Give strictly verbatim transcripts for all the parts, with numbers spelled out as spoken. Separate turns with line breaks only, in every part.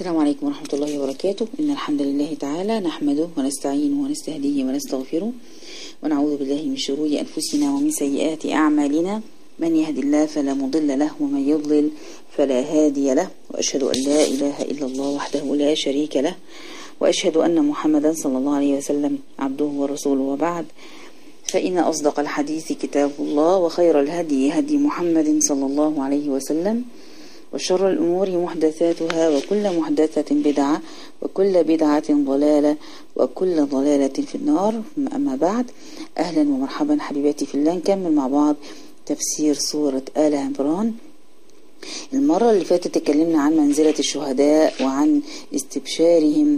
السلام عليكم ورحمة الله وبركاته. إن الحمد لله تعالى نحمده ونستعينه ونستهديه ونستغفره ونعوذ بالله من شرور أنفسنا ومن سيئات أعمالنا. من يهد الله فلا مضل له ومن يضلل فلا هادي له، وأشهد أن لا إله إلا الله وحده لا شريك له، وأشهد أن محمدا صلى الله عليه وسلم عبده ورسوله. وبعد، فإن أصدق الحديث كتاب الله، وخير الهدي هدي محمد صلى الله عليه وسلم، وشر الأمور محدثاتها، وكل محدثة بدعة، وكل بدعة ضلالة، وكل ضلالة في النار. أما بعد، أهلا ومرحبا حبيباتي في الله. نكمل مع بعض تفسير سورة آل عمران. المرة اللي فاتت تكلمنا عن منزلة الشهداء وعن استبشارهم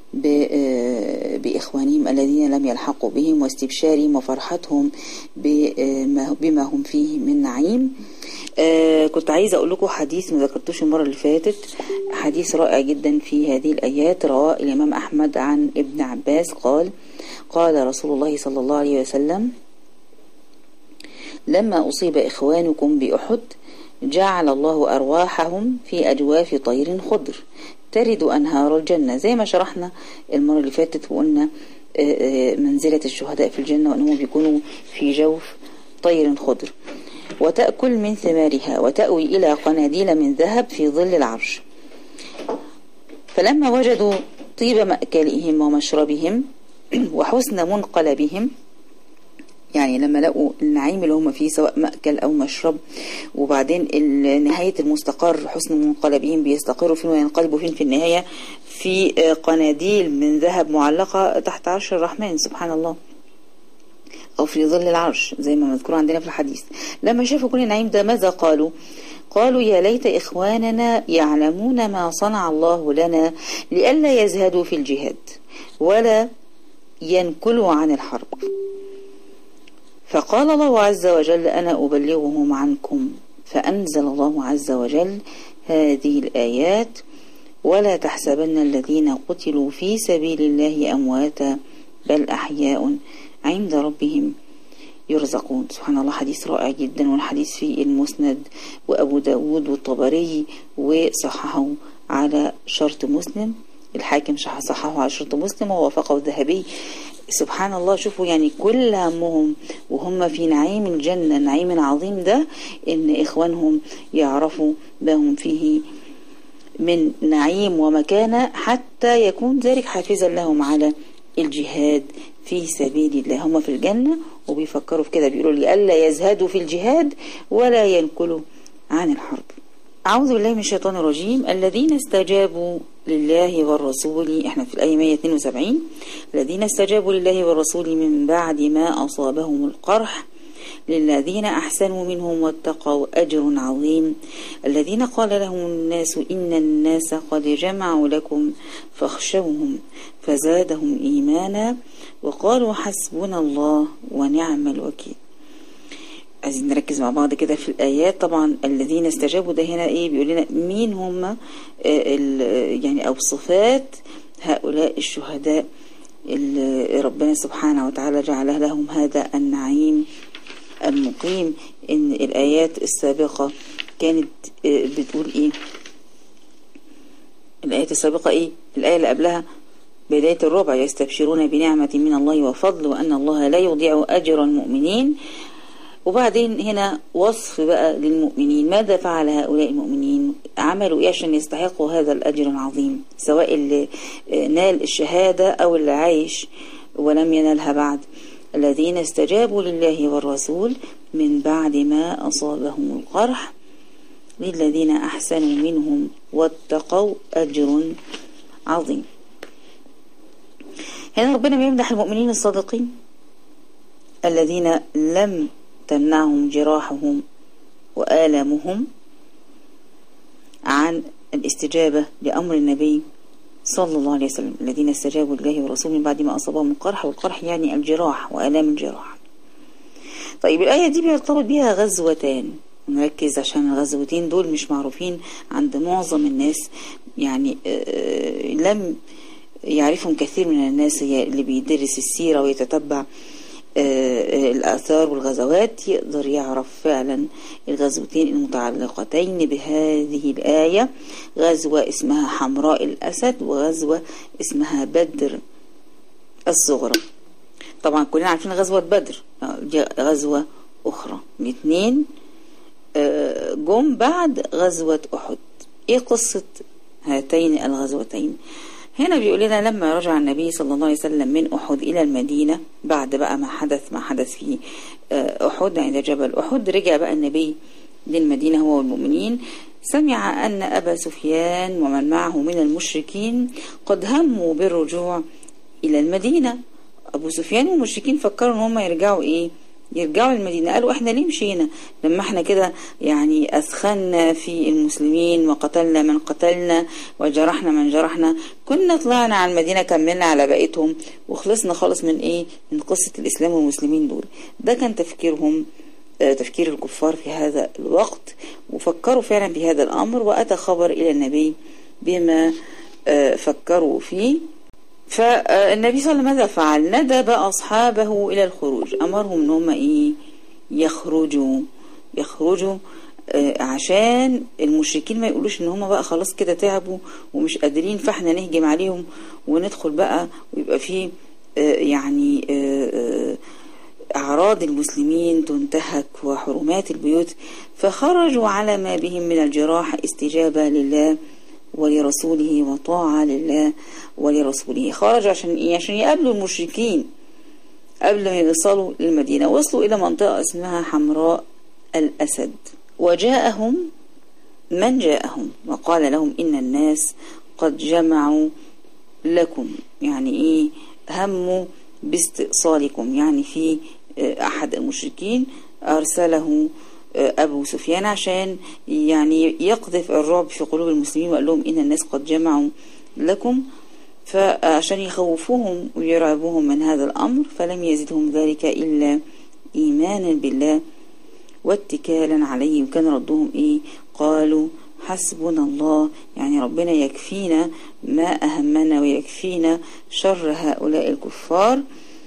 بإخوانهم الذين لم يلحقوا بهم، واستبشارهم وفرحتهم بما هم فيه من نعيم. آه كنت عايزة أقول لكم حديث ما ذكرتوش المرة اللي فاتت، حديث رائع جدا في هذه الآيات. رواه الإمام أحمد عن ابن عباس قال: قال رسول الله صلى الله عليه وسلم: لما أصيب إخوانكم بأحد جعل الله أرواحهم في أجواف طير خضر ترد أنهار الجنة. زي ما شرحنا المرة اللي فاتت وقلنا منزلة الشهداء في الجنة وأنهم بيكونوا في جوف طير خضر، وتأكل من ثمارها وتأوي إلى قناديل من ذهب في ظل العرش. فلما وجدوا طيب مأكلهم ومشربهم وحسن منقلبهم، يعني لما لقوا النعيم اللي هم فيه سواء مأكل أو مشرب، وبعدين نهاية المستقر حسن منقلبهم، بيستقروا فين وينقلبوا فين في النهاية؟ في قناديل من ذهب معلقة تحت عرش الرحمن سبحان الله، أو في ظل العرش زي ما مذكور عندنا في الحديث. لما شافوا كل النعيم ده ماذا قالوا؟ قالوا: يا ليت إخواننا يعلمون ما صنع الله لنا لئلا يزهدوا في الجهاد ولا ينكلوا عن الحرب. فقال الله عز وجل: أنا أبلغهم عنكم. فأنزل الله عز وجل هذه الآيات: ولا تحسبن الذين قتلوا في سبيل الله أمواتا بل أحياء عند ربهم يرزقون. سبحان الله، حديث رائع جدا، والحديث في المسند وأبو داود والطبري، وصححه على شرط مسلم. الحاكم صححه على شرط مسلم ووافقه الذهبي. سبحان الله، شوفوا يعني كل همهم وهم في نعيم الجنة، النعيم العظيم ده، إن إخوانهم يعرفوا ما هم فيه من نعيم ومكانة، حتى يكون ذلك حافزا لهم على الجهاد في سبيل الله. هم في الجنة وبيفكروا في كده، بيقولوا لي ألا يزهدوا في الجهاد ولا ينكلوا عن الحرب. أعوذ بالله من الشيطان الرجيم. الذين استجابوا لله والرسول، احنا في الآية مئة واثنين وسبعين. الذين استجابوا لله والرسول من بعد ما أصابهم القرح للذين أحسنوا منهم واتقوا أجر عظيم. الذين قال لهم الناس إن الناس قد جمعوا لكم فاخشوهم فزادهم إيمانا وقالوا حسبنا الله ونعم الوكيل. عايزين نركز مع بعض كده في الآيات. طبعا الذين استجابوا ده هنا ايه؟ بيقول لنا مين هم يعني او صفات هؤلاء الشهداء اللي ربنا سبحانه وتعالى جعل لهم هذا النعيم المقيم. ان الآيات السابقة كانت بتقول ايه؟ الآيات السابقة ايه؟ الآية اللي قبلها بداية الربع: يستبشرون بنعمة من الله وفضل وأن الله لا يضيع أجر المؤمنين. وبعدين هنا وصف بقى للمؤمنين، ماذا فعل هؤلاء المؤمنين؟ عملوا ايه عشان يستحقوا هذا الأجر العظيم، سواء اللي نال الشهادة أو اللي عايش ولم ينالها بعد. الذين استجابوا لله والرسول من بعد ما أصابهم القرح للذين أحسنوا منهم واتقوا أجر عظيم. هنا ربنا بيمدح المؤمنين الصادقين الذين لم تمنعهم جراحهم وآلامهم عن الاستجابة لأمر النبي صلى الله عليه وسلم. الذين استجابوا لله ورسوله من بعد ما أصابهم القرح، والقرح يعني الجراح وآلام الجراح. طيب الآية دي بيرتبط بها غزوتان، نركز عشان الغزوتين دول مش معروفين عند معظم الناس، يعني لم يعرفهم كثير من الناس اللي بيدرس السيرة ويتتبع الآثار والغزوات يقدر يعرف فعلا الغزوتين المتعلقتين بهذه الآية، غزوة اسمها حمراء الأسد وغزوة اسمها بدر الصغرى. طبعا كلنا عارفين غزوة بدر، غزوة أخرى الاثنين جم بعد غزوة أحد. ايه قصة هاتين الغزوتين؟ هنا بيقول لنا لما رجع النبي صلى الله عليه وسلم من أحد إلى المدينة بعد بقى ما حدث ما حدث في أحد عند جبل أحد، رجع بقى النبي للمدينة هو والمؤمنين، سمع أن أبا سفيان ومن معه من المشركين قد هموا بالرجوع إلى المدينة. أبو سفيان والمشركين فكروا أن هم يرجعوا إيه؟ يرجعوا المدينة. قالوا احنا ليه مشينا لما احنا كده يعني أثخنا في المسلمين وقتلنا من قتلنا وجرحنا من جرحنا، كنا طلعنا على المدينة كملنا على بقيتهم وخلصنا خالص من ايه؟ من قصة الإسلام والمسلمين دول. ده كان تفكيرهم، تفكير الكفار في هذا الوقت، وفكروا فعلا بهذا الأمر، وأتى خبر إلى النبي بما فكروا فيه. فالنبي صلى الله عليه وسلم ماذا فعل؟ ندب أصحابه إلى الخروج، أمرهم ان هم إيه؟ يخرجوا يخرجوا آه عشان المشركين ما يقولوش ان هم بقى خلاص كده تعبوا ومش قادرين، فاحنا نهجم عليهم وندخل بقى ويبقى فيه آه يعني آه أعراض المسلمين تنتهك وحرمات البيوت. فخرجوا على ما بهم من الجراح استجابة لله ولرسوله وطاعة لله ولرسوله. خرجوا عشان إيه؟ عشان يقابلوا المشركين قبل ما يوصلوا للمدينة. وصلوا إلى منطقة اسمها حمراء الأسد، وجاءهم من جاءهم وقال لهم إن الناس قد جمعوا لكم، يعني إيه؟ هموا باستئصالكم، يعني في أحد المشركين أرسله أبو سفيان عشان يعني يقذف الرعب في قلوب المسلمين، وقال لهم إن الناس قد جمعوا لكم، فعشان يخوفوهم ويرعبوهم من هذا الأمر. فلم يزدهم ذلك إلا إيمانا بالله واتكالا عليه. وكان ردهم إيه؟ قالوا حسبنا الله، يعني ربنا يكفينا ما أهمنا ويكفينا شر هؤلاء الكفار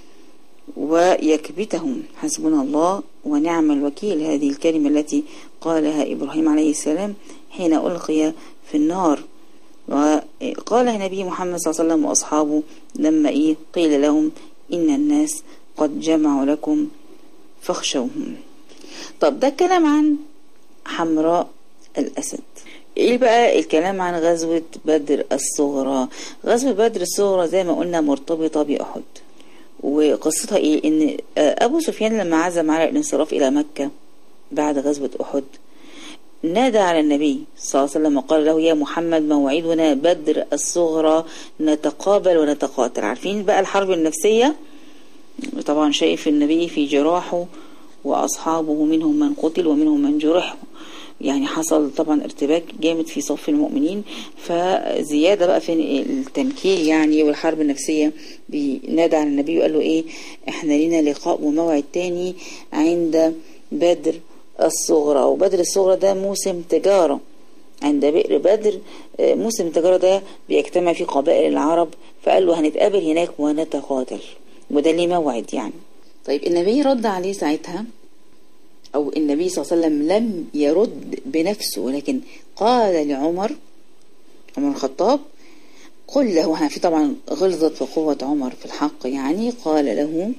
ويكبتهم، حسبنا الله ونعم الوكيل. هذه الكلمة التي قالها إبراهيم عليه السلام حين ألقي في النار، وقالها النبي محمد صلى الله عليه وسلم وأصحابه لما إيه قيل لهم إن الناس قد جمعوا لكم فاخشوهم. طب ده الكلام عن حمراء الأسد. إيه بقى الكلام عن غزوة بدر الصغرى؟ غزوة بدر الصغرى زي ما قلنا مرتبطة بأحد، وقصتها إيه؟ إن أبو سفيان لما عزم على الانصراف إلى مكة بعد غزوة أحد نادى على النبي صلى الله عليه وسلم وقال له يا محمد موعدنا بدر الصغرى نتقابل ونتقاتل. عارفين بقى الحرب النفسية، طبعا شايف النبي في جراحه وأصحابه منهم من قتل ومنهم من جرح، يعني حصل طبعا ارتباك جامد في صف المؤمنين، فزيادة بقى في التنكيل يعني والحرب النفسية. بينادى على النبي وقال له ايه؟ احنا لنا لقاء وموعد تاني عند بدر الصغرى. وبدر الصغرى ده موسم تجارة عند بئر بدر، موسم التجارة ده بيجتمع فيه قبائل العرب، فقال له هنتقابل هناك ونتقاتل، وده ليه موعد يعني. طيب النبي رد عليه ساعتها، أو النبي صلى الله عليه وسلم لم يرد بنفسه، ولكن قال لعمر عمر الخطاب قل له، في طبعا غلظة وقوة عمر في الحق يعني، قال له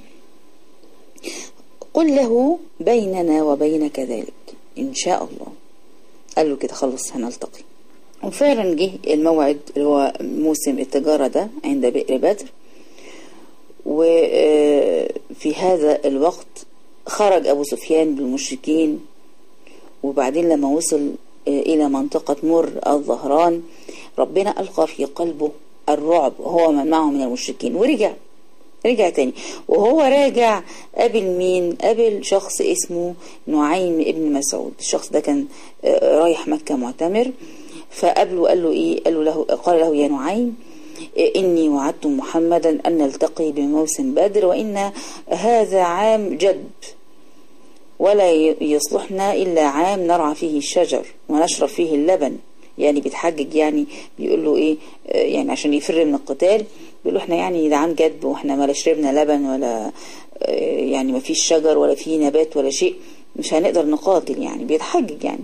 قل له بيننا وبينك ذلك إن شاء الله. قال له كده خلص هنلتقي. وفعلا جه الموعد اللي هو موسم التجارة ده عند بئر بدر. وفي هذا الوقت خرج أبو سفيان بالمشركين، وبعدين لما وصل إلى منطقة مر الظهران ربنا ألقى في قلبه الرعب هو من معه من المشركين، ورجع رجع تاني. وهو راجع قابل مين؟ قابل شخص اسمه نعيم ابن مسعود. الشخص ده كان رايح مكة معتمر، فقابله قال له إيه؟ قال له قال له يا نعيم إني وعدت محمدا أن نلتقي بموسم بدر، وإن هذا عام جد ولا يصلحنا إلا عام نرعى فيه الشجر ونشرب فيه اللبن. يعني بيتحجج، يعني بيقول له إيه يعني عشان يفر من القتال، بيقول له إحنا يعني ده عام جد وإحنا ما شربنا لبن ولا يعني ما فيش شجر ولا في نبات ولا شيء، مش هنقدر نقاتل، يعني بيتحجج يعني.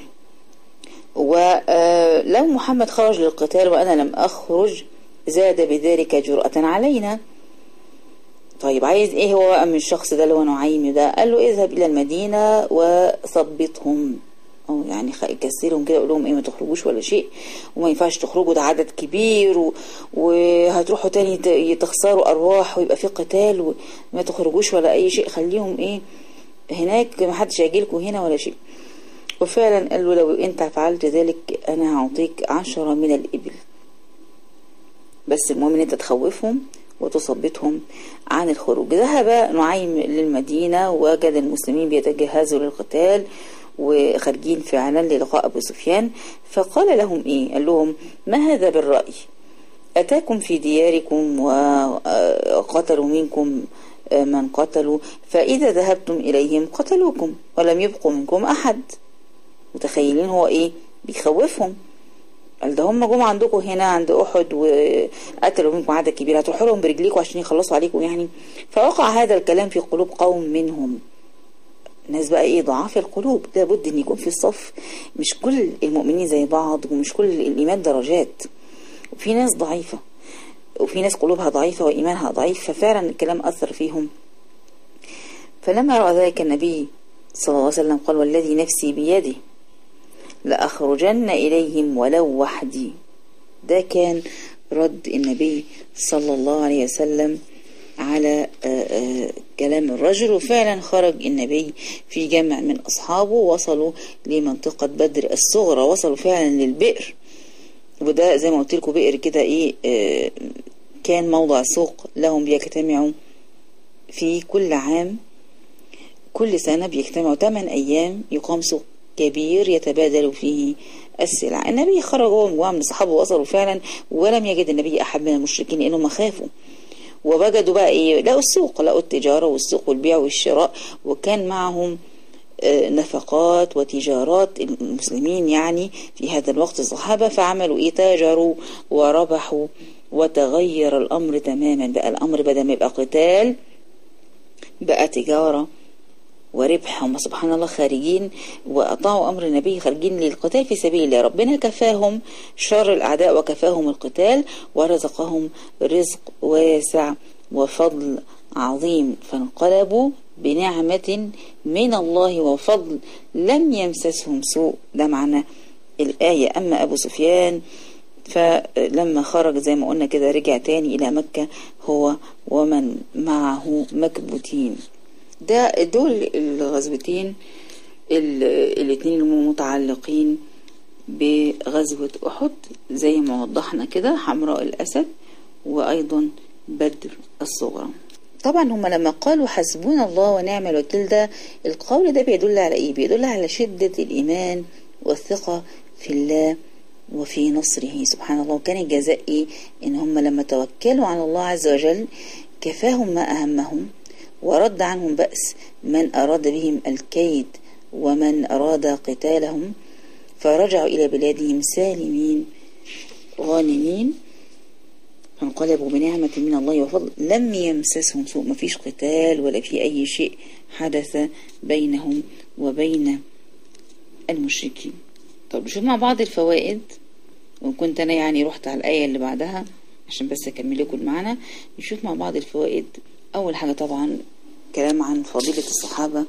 ولو محمد خرج للقتال وأنا لم أخرج زاد بذلك جرأة علينا. طيب عايز ايه هو بقى من الشخص ده اللي هو نعيم ده؟ قال له اذهب الى المدينة وثبطهم، او يعني كسرهم كده، قول لهم ايه ما تخرجوش ولا شيء، وما ينفعش تخرجوا، ده عدد كبير و... وهتروحوا تاني تخسروا ارواح ويبقى في قتال، وما تخرجوش ولا اي شيء، خليهم ايه هناك، ما حدش هيجيلكم هنا ولا شيء. وفعلا قال له لو انت فعلت ذلك انا هعطيك عشرة من الابل، بس المهم ان انت تخوفهم وتثبتهم عن الخروج. ذهب نعيم للمدينة ووجد المسلمين بيتجهزوا للقتال وخارجين فعلا للقاء أبو سفيان، فقال لهم ايه؟ قال لهم ما هذا بالرأي؟ أتاكم في دياركم وقتلوا منكم من قتلوا، فإذا ذهبتم إليهم قتلوكم ولم يبقوا منكم أحد. متخيلين هو ايه بيخوفهم؟ قال ده هم جم عندكم هنا عند أحد وقتلوا منكم عدد كبير، هتروحوا لهم برجليكم عشان يخلصوا عليكم يعني. فوقع هذا الكلام في قلوب قوم منهم، الناس بقى ايه ضعاف القلوب، لابد ان يكون في الصف مش كل المؤمنين زي بعض، ومش كل الإيمان درجات، وفي ناس ضعيفة وفي ناس قلوبها ضعيفة وإيمانها ضعيف، ففعلا الكلام أثر فيهم. فلما رأى ذلك النبي صلى الله عليه وسلم قال والذي نفسي بيده لأخرجن إليهم ولو وحدي. ده كان رد النبي صلى الله عليه وسلم على كلام الرجل. وفعلا خرج النبي في جمع من أصحابه، وصلوا لمنطقة بدر الصغرى، وصلوا فعلا للبئر، وده زي ما قلت لكم بئر كده ايه كان موضع سوق لهم، بيجتمعوا في كل عام، كل سنة بيجتمعوا ثمان أيام يقام سوق كبير يتبادل فيه السلع. النبي خرج هو ومجموعة من الصحابة ووصلوا فعلا، ولم يجد النبي أحد من المشركين لأنهم خافوا، ووجدوا بقى إيه؟ لقوا السوق، لقوا التجارة والسوق والبيع والشراء، وكان معهم نفقات وتجارات المسلمين يعني في هذا الوقت الصحابة، فعملوا إيه؟ تاجروا وربحوا، وتغير الأمر تماما. بقى الأمر بدل ما يبقى قتال بقى تجارة وربح. هم سبحان الله خارجين وأطاعوا أمر النبي، خارجين للقتال في سبيل الله. ربنا كفاهم شر الأعداء وكفاهم القتال، ورزقهم رزق واسع وفضل عظيم، فانقلبوا بنعمة من الله وفضل لم يمسسهم سوء. ده معنى الآية. أما أبو سفيان فلما خرج زي ما قلنا كده رجع تاني إلى مكة هو ومن معه مكبوتين. ده دول الغزوتين الاثنين المتعلقين بغزوة أحد زي ما وضحنا كده، حمراء الأسد وأيضا بدر الصغرى. طبعا هم لما قالوا حسبنا الله ونعم الوكيل، ده القول ده بيدل على ايه؟ بيدل على شدة الإيمان والثقة في الله وفي نصره سبحان الله. وكان الجزاء ايه؟ ان هم لما توكلوا على الله عز وجل كفاهم ما أهمهم، ورد عنهم بأس من أراد بهم الكيد ومن أراد قتالهم، فرجعوا إلى بلادهم سالمين غانمين، فانقلبوا بنعمة من الله وفضل لم يمسسهم سوء. ما فيش قتال ولا في أي شيء حدث بينهم وبين المشركين. طب نشوف مع بعض الفوائد، وكنت أنا يعني رحت على الآية اللي بعدها عشان بس أكمل لكم المعنى. نشوف مع بعض الفوائد. أول حاجة طبعا كلام عن فضيلة الصحابة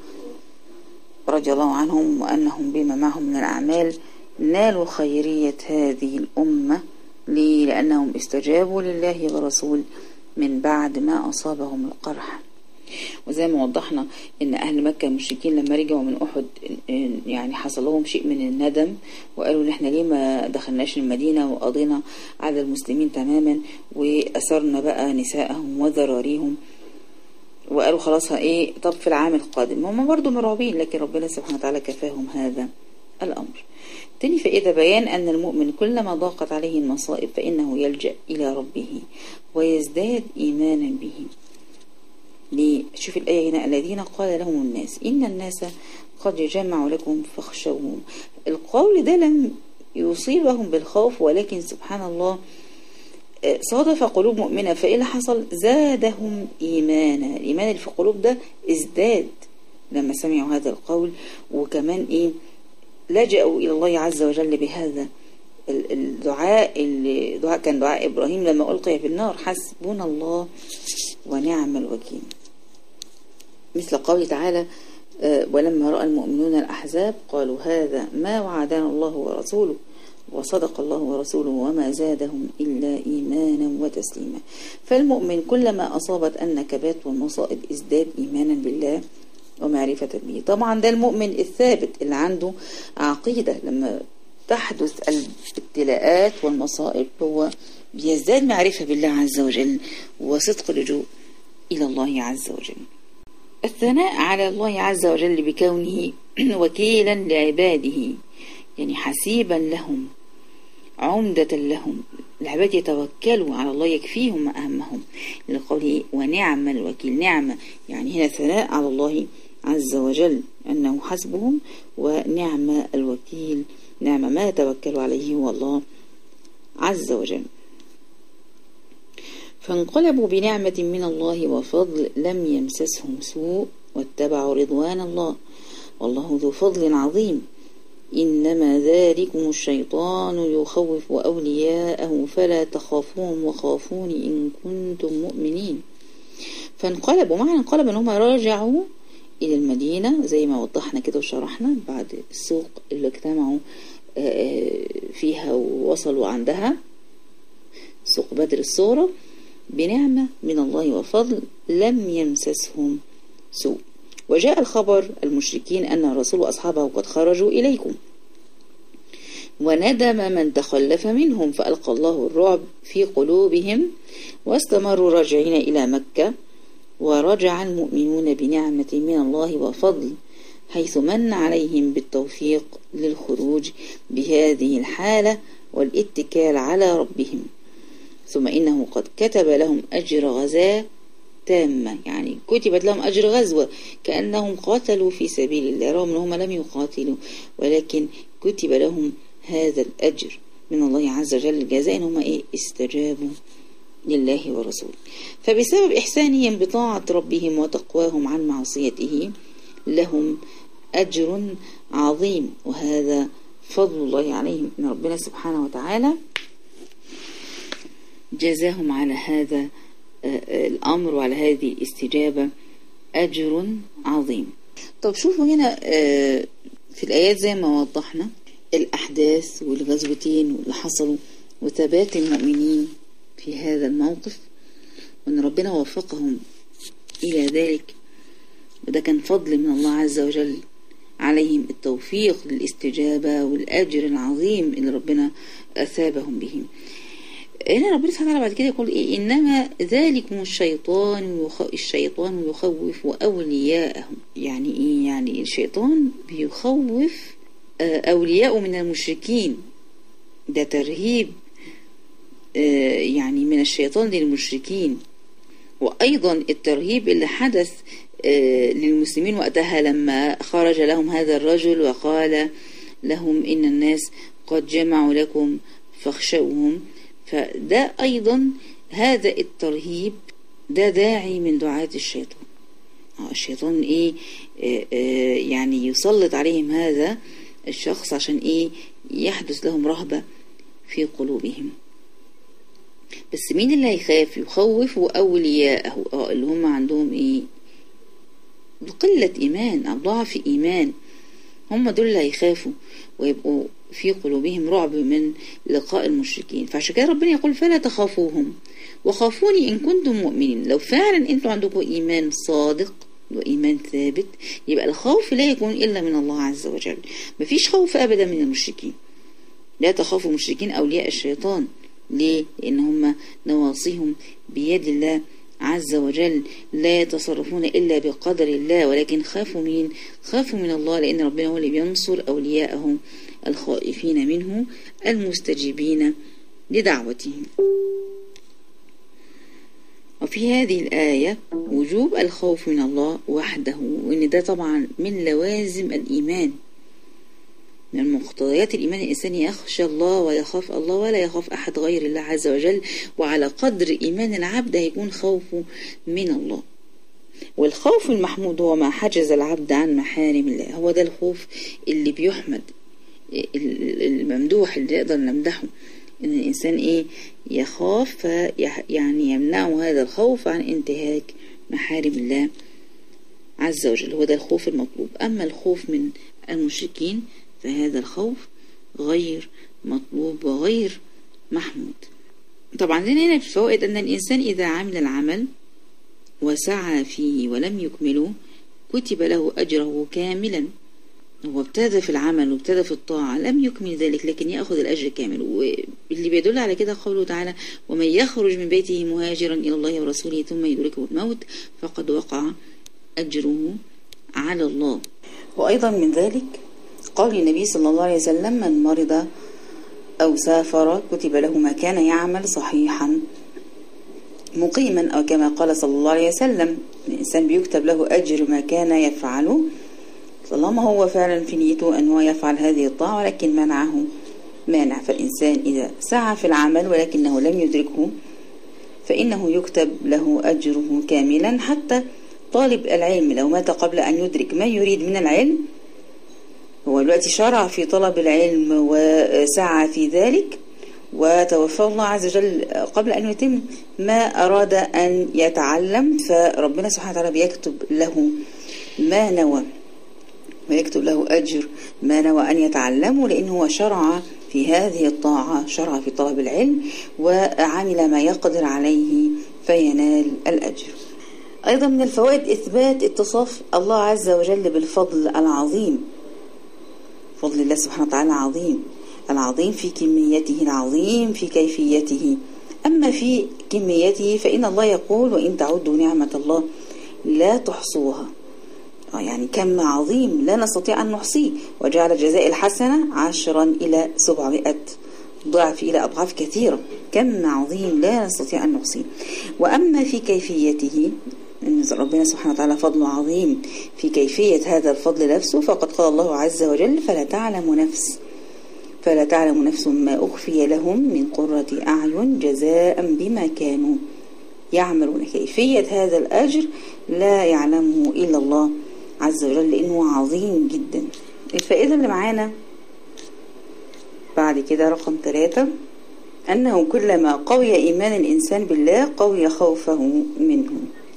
رضي الله عنهم، وأنهم بما معهم من الأعمال نالوا خيرية هذه الأمة. ليه؟ لأنهم استجابوا لله ورسول من بعد ما أصابهم القرح. وزي ما وضحنا إن أهل مكة المشركين لما رجعوا من أحد يعني حصل لهم شيء من الندم، وقالوا نحن ليه ما دخلناش المدينة وقضينا على المسلمين تماما وأسرنا بقى نساءهم وذراريهم، وقالوا خلاص ايه طب في العام القادم. هم برضو مرعوبين، لكن ربنا سبحانه وتعالى كفاهم هذا الأمر. تاني فائدة بيان أن المؤمن كلما ضاقت عليه المصائب فإنه يلجأ إلى ربه ويزداد إيمانا به. ليه؟ شوف الآية هنا الذين قال لهم الناس إن الناس قد جمعوا لكم فاخشوهم. القول ده لم يصيبهم بالخوف، ولكن سبحان الله صادف قلوب مؤمنة، فإيه اللي حصل؟ زادهم إيمانا. الإيمان اللي في القلوب ده ازداد لما سمعوا هذا القول، وكمان إيه لجأوا إلى الله عز وجل بهذا الدعاء اللي دعاء كان دعاء إبراهيم لما ألقي في النار: حسبنا الله ونعم الوكيل. مثل قوله تعالى: ولما رأى المؤمنون الأحزاب قالوا هذا ما وعدنا الله ورسوله وصدق الله ورسوله وما زادهم إلا إيمانا وتسليما. فالمؤمن كلما أصابت النكبات والمصائب ازداد إيمانا بالله ومعرفة به. طبعا ده المؤمن الثابت اللي عنده عقيدة، لما تحدث الابتلاءات والمصائب هو بيزداد معرفة بالله عز وجل وصدق اللجوء إلى الله عز وجل. الثناء على الله عز وجل بكونه وكيلا لعباده، يعني حسيبا لهم، عمدة لهم. العباد يتوكلوا على الله يكفيهم ما أهمهم، لقوله ونعم الوكيل. نعمة يعني هنا ثناء على الله عز وجل أنه حسبهم، ونعم الوكيل نعم ما يتوكلوا عليه هو الله عز وجل. فانقلبوا بنعمة من الله وفضل لم يمسسهم سوء واتبعوا رضوان الله والله ذو فضل عظيم. إنما ذلكم الشيطان يخوف أولياءه فلا تخافوهم وخافون إن كنتم مؤمنين. فانقلبوا، معنى انقلب أنهم رجعوا إلى المدينة زي ما وضحنا كده وشرحنا بعد السوق اللي اجتمعوا فيها ووصلوا عندها سوق بدر الصورة بنعمة من الله وفضل لم يمسسهم سوء. وجاء الخبر المشركين أن الرسول وأصحابه قد خرجوا إليكم وندم من تخلف منهم فألقى الله الرعب في قلوبهم واستمروا راجعين إلى مكة. ورجع المؤمنون بنعمة من الله وفضل حيث من عليهم بالتوفيق للخروج بهذه الحالة والاتكال على ربهم. ثم إنه قد كتب لهم أجر غزاة تامة، يعني كتبت لهم أجر غزوة كأنهم قاتلوا في سبيل الله، رغم أنهم لم يقاتلوا ولكن كتب لهم هذا الأجر من الله عز وجل الجزاء أنهم إيه استجابوا لله ورسوله. فبسبب إحسانهم بطاعة ربهم وتقواهم عن معصيته لهم أجر عظيم، وهذا فضل الله عليهم من ربنا سبحانه وتعالى جزاهم على هذا الأمر وعلى هذه الاستجابة أجر عظيم. طب شوفوا هنا في الآيات زي ما وضحنا الأحداث والغزوتين واللي حصلوا وثبات المؤمنين في هذا الموقف، وأن ربنا وفقهم إلى ذلك، وده كان فضل من الله عز وجل عليهم التوفيق للاستجابة والأجر العظيم اللي ربنا أثابهم به. هنا ربنا سبحانه وتعالى بعد كده يقول إيه؟ إنما ذلكم الشيطان يخ... الشيطان يخوف أولياءه. يعني إيه؟ يعني الشيطان بيخوف أولياءه من المشركين، ده ترهيب يعني من الشيطان للمشركين. وأيضا الترهيب اللي حدث للمسلمين وقتها لما خرج لهم هذا الرجل وقال لهم إن الناس قد جمعوا لكم فاخشوهم، فده أيضا هذا الترهيب ده داعي من دعاة الشيطان. الشيطان إيه يعني يسلط عليهم هذا الشخص عشان إيه يحدث لهم رهبة في قلوبهم. بس مين اللي هيخاف؟ يخوف أولياءه اللي هم عندهم إيه قلة إيمان أو ضعف إيمان، هم دول اللي هيخافوا ويبقوا في قلوبهم رعب من لقاء المشركين. فعشان كده ربنا يقول فلا تخافوهم وخافوني إن كنتم مؤمنين. لو فعلا أنتوا عندكم إيمان صادق وإيمان ثابت يبقى الخوف لا يكون إلا من الله عز وجل. مفيش خوف أبدا من المشركين، لا تخافوا مشركين أولياء الشيطان. ليه؟ لأن هم نواصيهم بيد الله عز وجل، لا يتصرفون إلا بقدر الله، ولكن خافوا مين؟ خافوا من الله، لأن ربنا هو اللي بينصر أولياءه الخائفين منه المستجيبين لدعوتهم. وفي هذه الآية وجوب الخوف من الله وحده، وإن ده طبعا من لوازم الإيمان، من مقتضيات الإيمان الإنسان يخشى الله ويخاف الله ولا يخاف أحد غير الله عز وجل، وعلى قدر إيمان العبد هيكون خوفه من الله. والخوف المحمود هو ما حجز العبد عن محارم الله، هو ده الخوف اللي بيحمد، الممدوح اللي نقدر نمدحه، إن الإنسان إيه يخاف يعني يمنعه هذا الخوف عن انتهاك محارم الله عز وجل، هو ده الخوف المطلوب. أما الخوف من المشركين فهذا الخوف غير مطلوب وغير محمود. طبعا لنا هنا الفوائد أن الإنسان إذا عمل العمل وسعى فيه ولم يكمله كتب له أجره كاملا. هو ابتدى في العمل وابتدى في الطاعة لم يكمل ذلك لكن يأخذ الأجر كامل، واللي بيدل على كده قوله تعالى: ومن يخرج من بيته مهاجرا إلى الله ورسوله ثم يدركه الموت فقد وقع أجره على الله. وأيضا من ذلك قال النبي صلى الله عليه وسلم: من مرض أو سافر كتب له ما كان يعمل صحيحا مقيما، أو كما قال صلى الله عليه وسلم: الإنسان بيكتب له أجر ما كان يفعله طالما هو فعلا في نيته أن هو يفعل هذه الطاعة ولكن منعه مانع. فالإنسان إذا سعى في العمل ولكنه لم يدركه فإنه يكتب له أجره كاملا. حتى طالب العلم لو مات قبل أن يدرك ما يريد من العلم، هو دلوقتي شرع في طلب العلم وسعى في ذلك وتوفى الله عز وجل قبل أن يتم ما أراد أن يتعلم، فربنا سبحانه وتعالى بيكتب له ما نوى ويكتب له أجر ما نوى أن يتعلمه، لأنه شرع في هذه الطاعة، شرع في طلب العلم وعمل ما يقدر عليه فينال الأجر. أيضا من الفوائد إثبات اتصاف الله عز وجل بالفضل العظيم. فضل الله سبحانه وتعالى عظيم، العظيم في كميته، العظيم في كيفيته. أما في كميته فإن الله يقول: وإن تعدوا نعمة الله لا تحصوها. يعني كم عظيم لا نستطيع أن نحصيه، وجعل جزاء الحسنة عشرا إلى سبعمائة ضعف إلى أضعاف كثيرة، كم عظيم لا نستطيع أن نحصيه. وأما في كيفيته إن ربنا سبحانه وتعالى فضل عظيم في كيفية هذا الفضل نفسه، فقد قال الله عز وجل: فلا تعلم نفس فلا تعلم نفس ما أخفي لهم من قرة أعين جزاء بما كانوا يعملون. كيفية هذا الأجر لا يعلمه إلا الله عز وجل لأنه عظيم جدا. الفائدة اللي معانا بعد كده رقم ثلاثة: أنه كلما قوي إيمان الإنسان بالله قوي خوفه منه،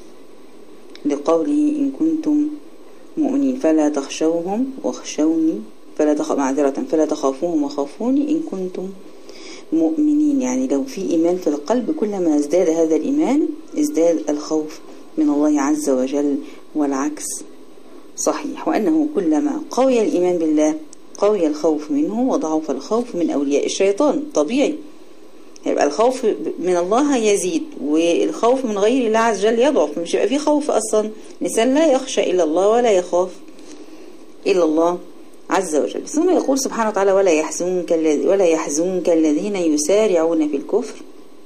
لقوله: إن كنتم مؤمنين فلا تخشوهم واخشوني فلا تخ... معذرة فلا تخافوهم وخافوني إن كنتم مؤمنين. يعني لو في إيمان في القلب كلما ازداد هذا الإيمان ازداد الخوف من الله عز وجل، والعكس صحيح. وأنه كلما قوي الإيمان بالله قوي الخوف منه وضعف الخوف من أولياء الشيطان. طبيعي يبقى الخوف من الله يزيد والخوف من غير الله عز وجل يضعف، مش يبقى فيه خوف أصلا. الإنسان لا يخشى إلا الله ولا يخاف إلا الله عز وجل. ثم يقول سبحانه وتعالى: ولا يحزنك ولا يحزنك الذين يسارعون في الكفر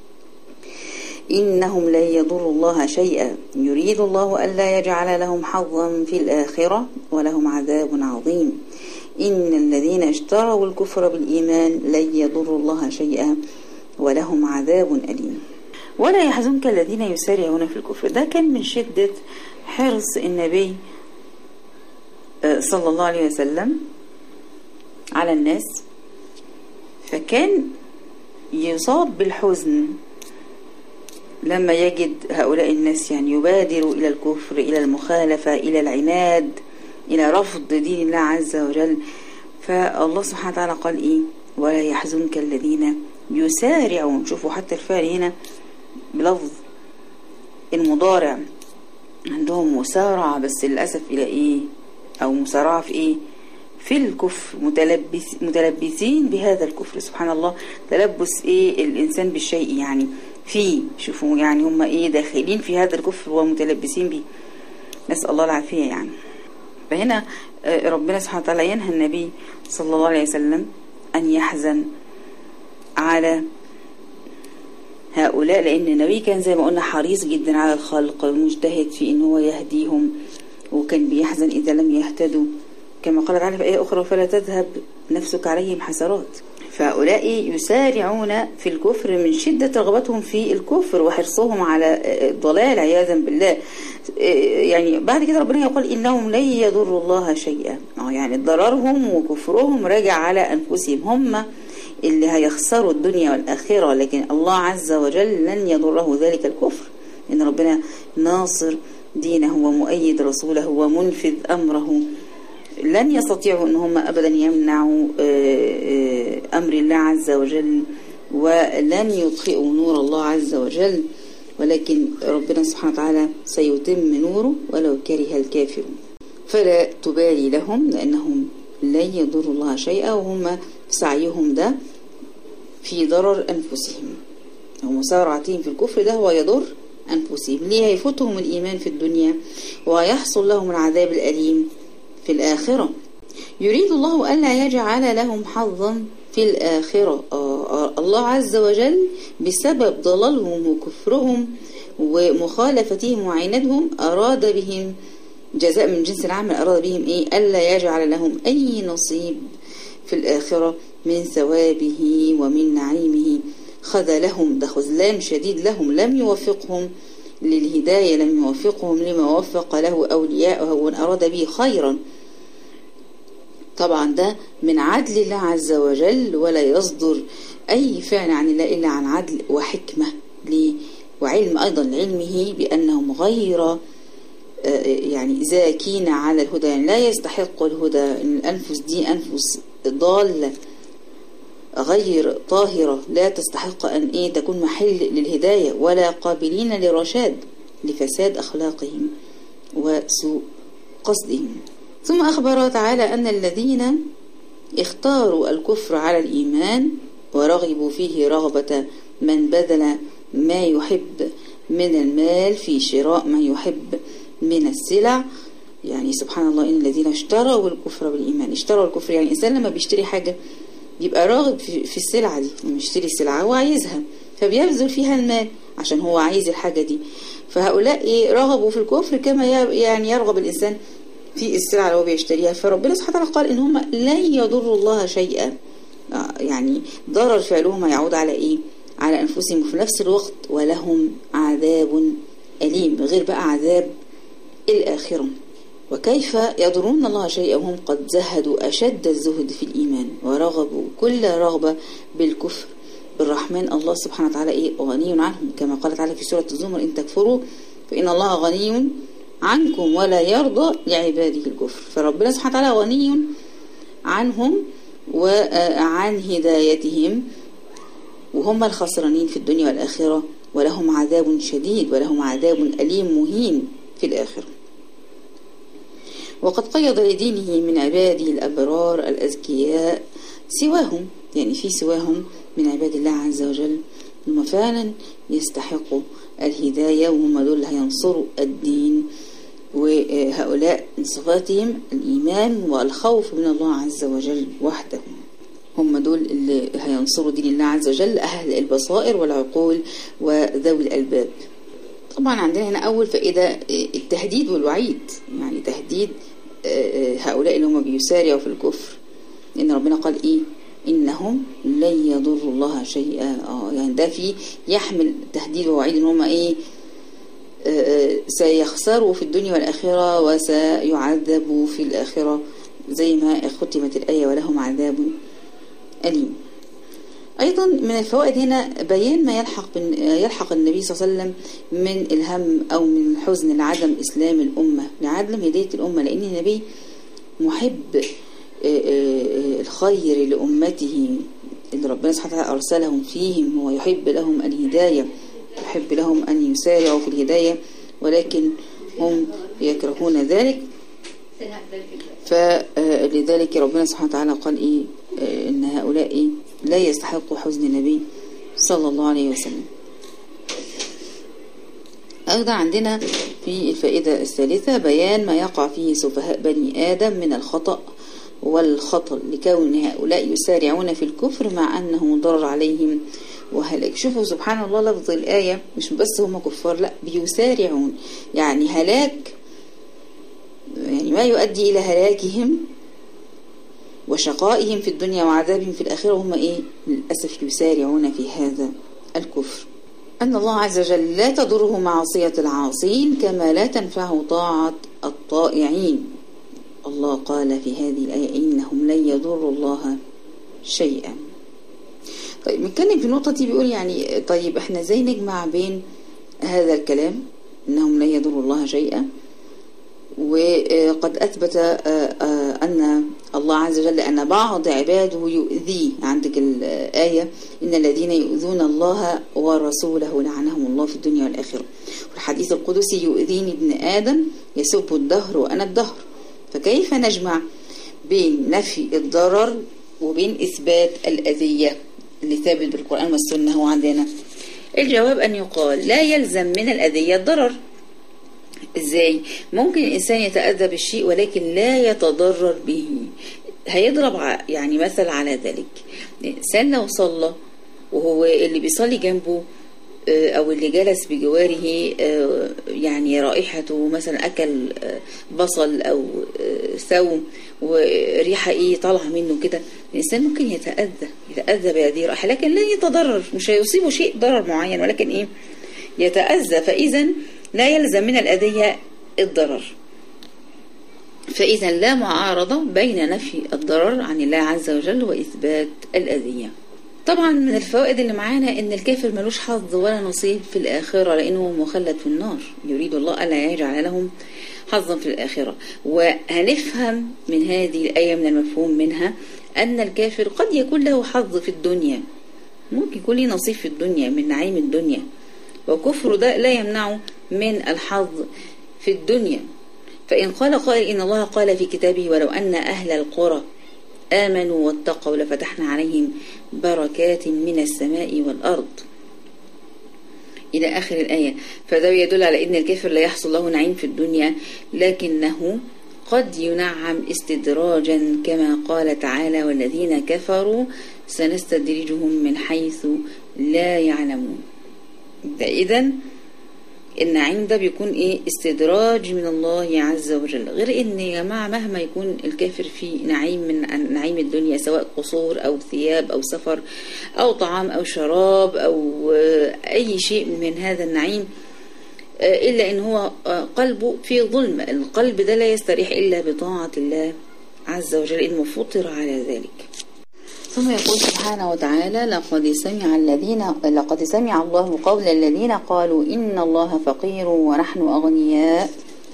إنهم لن يضروا الله شيئا يريد الله ألا يجعل لهم حظا في الآخرة ولهم عذاب عظيم إن الذين اشتروا الكفر بالإيمان لن يضروا الله شيئا ولهم عذاب أليم. ولا يحزنك الذين يسارعون في الكفر، ده كان من شدة حرص النبي صلى الله عليه وسلم على الناس، فكان يصاب بالحزن لما يجد هؤلاء الناس يعني يبادروا إلى الكفر، إلى المخالفة، إلى العناد، إلى رفض دين الله عز وجل. فالله سبحانه وتعالى قال إيه؟ ولا يحزنك الذين يسارعون. شوفوا حتى الفعل هنا بلفظ المضارع، عندهم مسارعة بس للأسف إلى إيه؟ أو مسارعة في إيه؟ في الكفر، متلبس متلبسين بهذا الكفر. سبحان الله، تلبس إيه الإنسان بالشيء يعني فيه، شوفوا يعني هم إيه داخلين في هذا الكفر ومتلبسين به، نسأل الله العافية يعني. فهنا ربنا سبحانه وتعالى ينهى النبي صلى الله عليه وسلم أن يحزن على هؤلاء، لأن النبي كان زي ما قلنا حريص جدا على الخلق، مجتهد في إن هو يهديهم، وكان بيحزن إذا لم يهتدوا كما قال تعالى في آية أخرى فلا تذهب نفسك عليهم حسرات. فهؤلاء يسارعون في الكفر من شدة رغبتهم في الكفر وحرصهم على الضلال عياذا بالله. يعني بعد كده ربنا يقول إنهم لن يضروا الله شيئا، يعني ضررهم وكفرهم راجع على أنفسهم، هم اللي هيخسروا الدنيا والآخرة، لكن الله عز وجل لن يضره ذلك الكفر، إن ربنا ناصر دينه ومؤيد رسوله ومنفذ أمره. لن يستطيعوا أن هم أبدا يمنعوا أمر الله عز وجل، ولن يطفئوا نور الله عز وجل، ولكن ربنا سبحانه وتعالى سيتم نوره ولو كره الكافرون. فلا تبالي لهم لأنهم لن يضروا الله شيئا، وهم في سعيهم ده في ضرر أنفسهم، ومسارعتهم في الكفر ده هو يضر أنفسهم. ليه؟ هيفوتهم الإيمان في الدنيا ويحصل لهم العذاب الأليم في الآخرة. يريد الله ألا يجعل لهم حظا في الآخرة. آه الله عز وجل بسبب ضلالهم وكفرهم ومخالفتهم وعنادهم أراد بهم جزاء من جنس العمل، أراد بهم إيه؟ ألا يجعل لهم أي نصيب في الآخرة من ثوابه ومن نعيمه. خذلهم، ده خذلان شديد لهم، لم يوفقهم للهداية، لم يوفقهم لما وفق له أولياءه وأن أراد به خيرا. طبعا ده من عدل الله عز وجل، ولا يصدر أي فعل عن الله إلا عن عدل وحكمة ليه، وعلم أيضا علمه بأنهم غير يعني زاكين على الهدى، يعني لا يستحق الهدى. الأنفس دي أنفس ضالة غير طاهرة، لا تستحق أن إيه تكون محل للهداية، ولا قابلين لرشاد لفساد أخلاقهم وسوء قصدهم. ثم أخبر تعالى أن الذين اختاروا الكفر على الإيمان ورغبوا فيه رغبة من بذل ما يحب من المال في شراء ما يحب من السلع. يعني سبحان الله، إن الذين اشتروا الكفر بالإيمان، اشتروا الكفر يعني الإنسان لما بيشتري حاجة يبقى راغب في السلعة دي، لما يشتري السلعة وعايزها فبيبذل فيها المال عشان هو عايز الحاجة دي. فهؤلاء إيه؟ رغبوا في الكفر كما يعني يرغب الإنسان في السلعة اللي هو بيشتريها. فربنا سبحانه وتعالى قال إن هم لن يضروا الله شيئا، يعني ضرر فعلهم هيعود على إيه؟ على أنفسهم، وفي نفس الوقت ولهم عذاب أليم، غير بقى عذاب الآخرة. وكيف يضرون الله شيئا وهم قد زهدوا أشد الزهد في الإيمان ورغبوا كل رغبة بالكفر بالرحمن. الله سبحانه وتعالى إيه؟ غني عنهم، كما قال تعالى في سورة الزمر إن تكفروا فإن الله غني عنكم ولا يرضى لعباده الكفر. فربنا سبحانه وتعالى غني عنهم وعن هدايتهم، وهم الخسرانين في الدنيا والآخرة، ولهم عذاب شديد ولهم عذاب أليم مهين في الآخرة. وقد قيض لدينه من عباده الأبرار الأزكياء سواهم، يعني في سواهم من عباد الله عز وجل هم فعلا يستحقوا الهداية، وهم دول اللي هينصروا الدين. وهؤلاء من صفاتهم الإيمان والخوف من الله عز وجل وحده، هم دول اللي هينصروا دين الله عز وجل، أهل البصائر والعقول وذوي الألباب. طبعا عندنا هنا أول فائدة التهديد والوعيد، يعني تهديد هؤلاء اللي هم بيسارعوا في الكفر، إن ربنا قال إيه؟ إنهم لن يضروا الله شيئا. آه يعني ده في يحمل تهديد ووعيد إن هم إيه؟ آه سيخسروا في الدنيا والآخرة وسيعذبوا في الآخرة، زي ما ختمت الآية ولهم عذاب أليم. أيضا من الفوائد هنا بيان ما يلحق يلحق النبي صلى الله عليه وسلم من الهم أو من الحزن لعدم إسلام الأمة، لعدم هداية الأمة، لأن النبي محب الخير لأمته اللي ربنا سبحانه وتعالى أرسلهم فيهم، هو يحب لهم الهداية، يحب لهم أن يسارعوا في الهداية، ولكن هم يكرهون ذلك. فلذلك ربنا سبحانه وتعالى قال إيه؟ إن هؤلاء إيه؟ لا يستحقوا حزن النبي صلى الله عليه وسلم. أيضا عندنا في الفائدة الثالثة بيان ما يقع فيه سفهاء بني آدم من الخطأ والخطل، لكون هؤلاء يسارعون في الكفر مع أنه ضرر عليهم وهلاك. شوفوا سبحان الله لفظ الآية، مش بس هم كفار، لا بيسارعون، يعني هلاك، يعني ما يؤدي إلى هلاكهم وشقائهم في الدنيا وعذابهم في الآخرة، هم إيه للأسف يسارعون في هذا الكفر. أن الله عز وجل لا تضره معصية العاصين كما لا تنفعه طاعة الطائعين. الله قال في هذه الآية إنهم لن يضروا الله شيئا. طيب نتكلم في النقطة دي، بيقول يعني طيب احنا ازاي نجمع بين هذا الكلام إنهم لن يضروا الله شيئا، وقد أثبت أن الله عز وجل أن بعض عباده يؤذيه. عندك الآية إن الذين يؤذون الله ورسوله لعنهم الله في الدنيا والآخرة. والحديث القدسي يؤذيني ابن آدم يسب الدهر وأنا الدهر. فكيف نجمع بين نفي الضرر وبين إثبات الأذية اللي ثابت بالقرآن والسنة؟ هو عندنا الجواب أن يقال لا يلزم من الأذية الضرر. ازاي ممكن الانسان يتأذى بالشيء ولكن لا يتضرر به؟ هيضرب يعني مثل على ذلك. الانسان لو صلى وهو اللي بيصلي جنبه او اللي جلس بجواره يعني رائحته مثلا اكل بصل او ثوم وريحه ايه طالعه منه كده، الانسان ممكن يتأذى يتأذى بهذه الرائحه لكن لا يتضرر، مش هيصيبه شيء ضرر معين ولكن ايه يتأذى. فاذا لا يلزم من الأذية الضرر. فإذا لا معارضة بين نفي الضرر عن الله عز وجل وإثبات الأذية. طبعا من الفوائد اللي معانا إن الكافر ملوش حظ ولا نصيب في الآخرة لأنه مخلد في النار، يريد الله ألا يجعل لهم حظا في الآخرة. وهنفهم من هذه الآية من المفهوم منها أن الكافر قد يكون له حظ في الدنيا، ممكن يكون له نصيب في الدنيا من نعيم الدنيا، وكفر ده لا يمنعه من الحظ في الدنيا. فإن قال قائل إن الله قال في كتابه ولو أن أهل القرى آمنوا واتقوا لفتحنا عليهم بركات من السماء والأرض إلى آخر الآية، فده يدل على أن الكافر لا يحصل له نعيم في الدنيا لكنه قد ينعم استدراجا كما قال تعالى والذين كفروا سنستدرجهم من حيث لا يعلمون. ده إذن النعيم ده بيكون ايه استدراج من الله عز وجل، غير ان يا جماعه مهما يكون الكافر في نعيم من نعيم الدنيا سواء قصور او ثياب او سفر او طعام او شراب او اي شيء من هذا النعيم، الا ان هو قلبه في ظلم. القلب ده لا يستريح الا بطاعه الله عز وجل انه فطر على ذلك. ثم يقول سبحانه وتعالى لقد سمع الذين لقد سمع الله قول الذين قالوا إن الله فقير ونحن أغنياء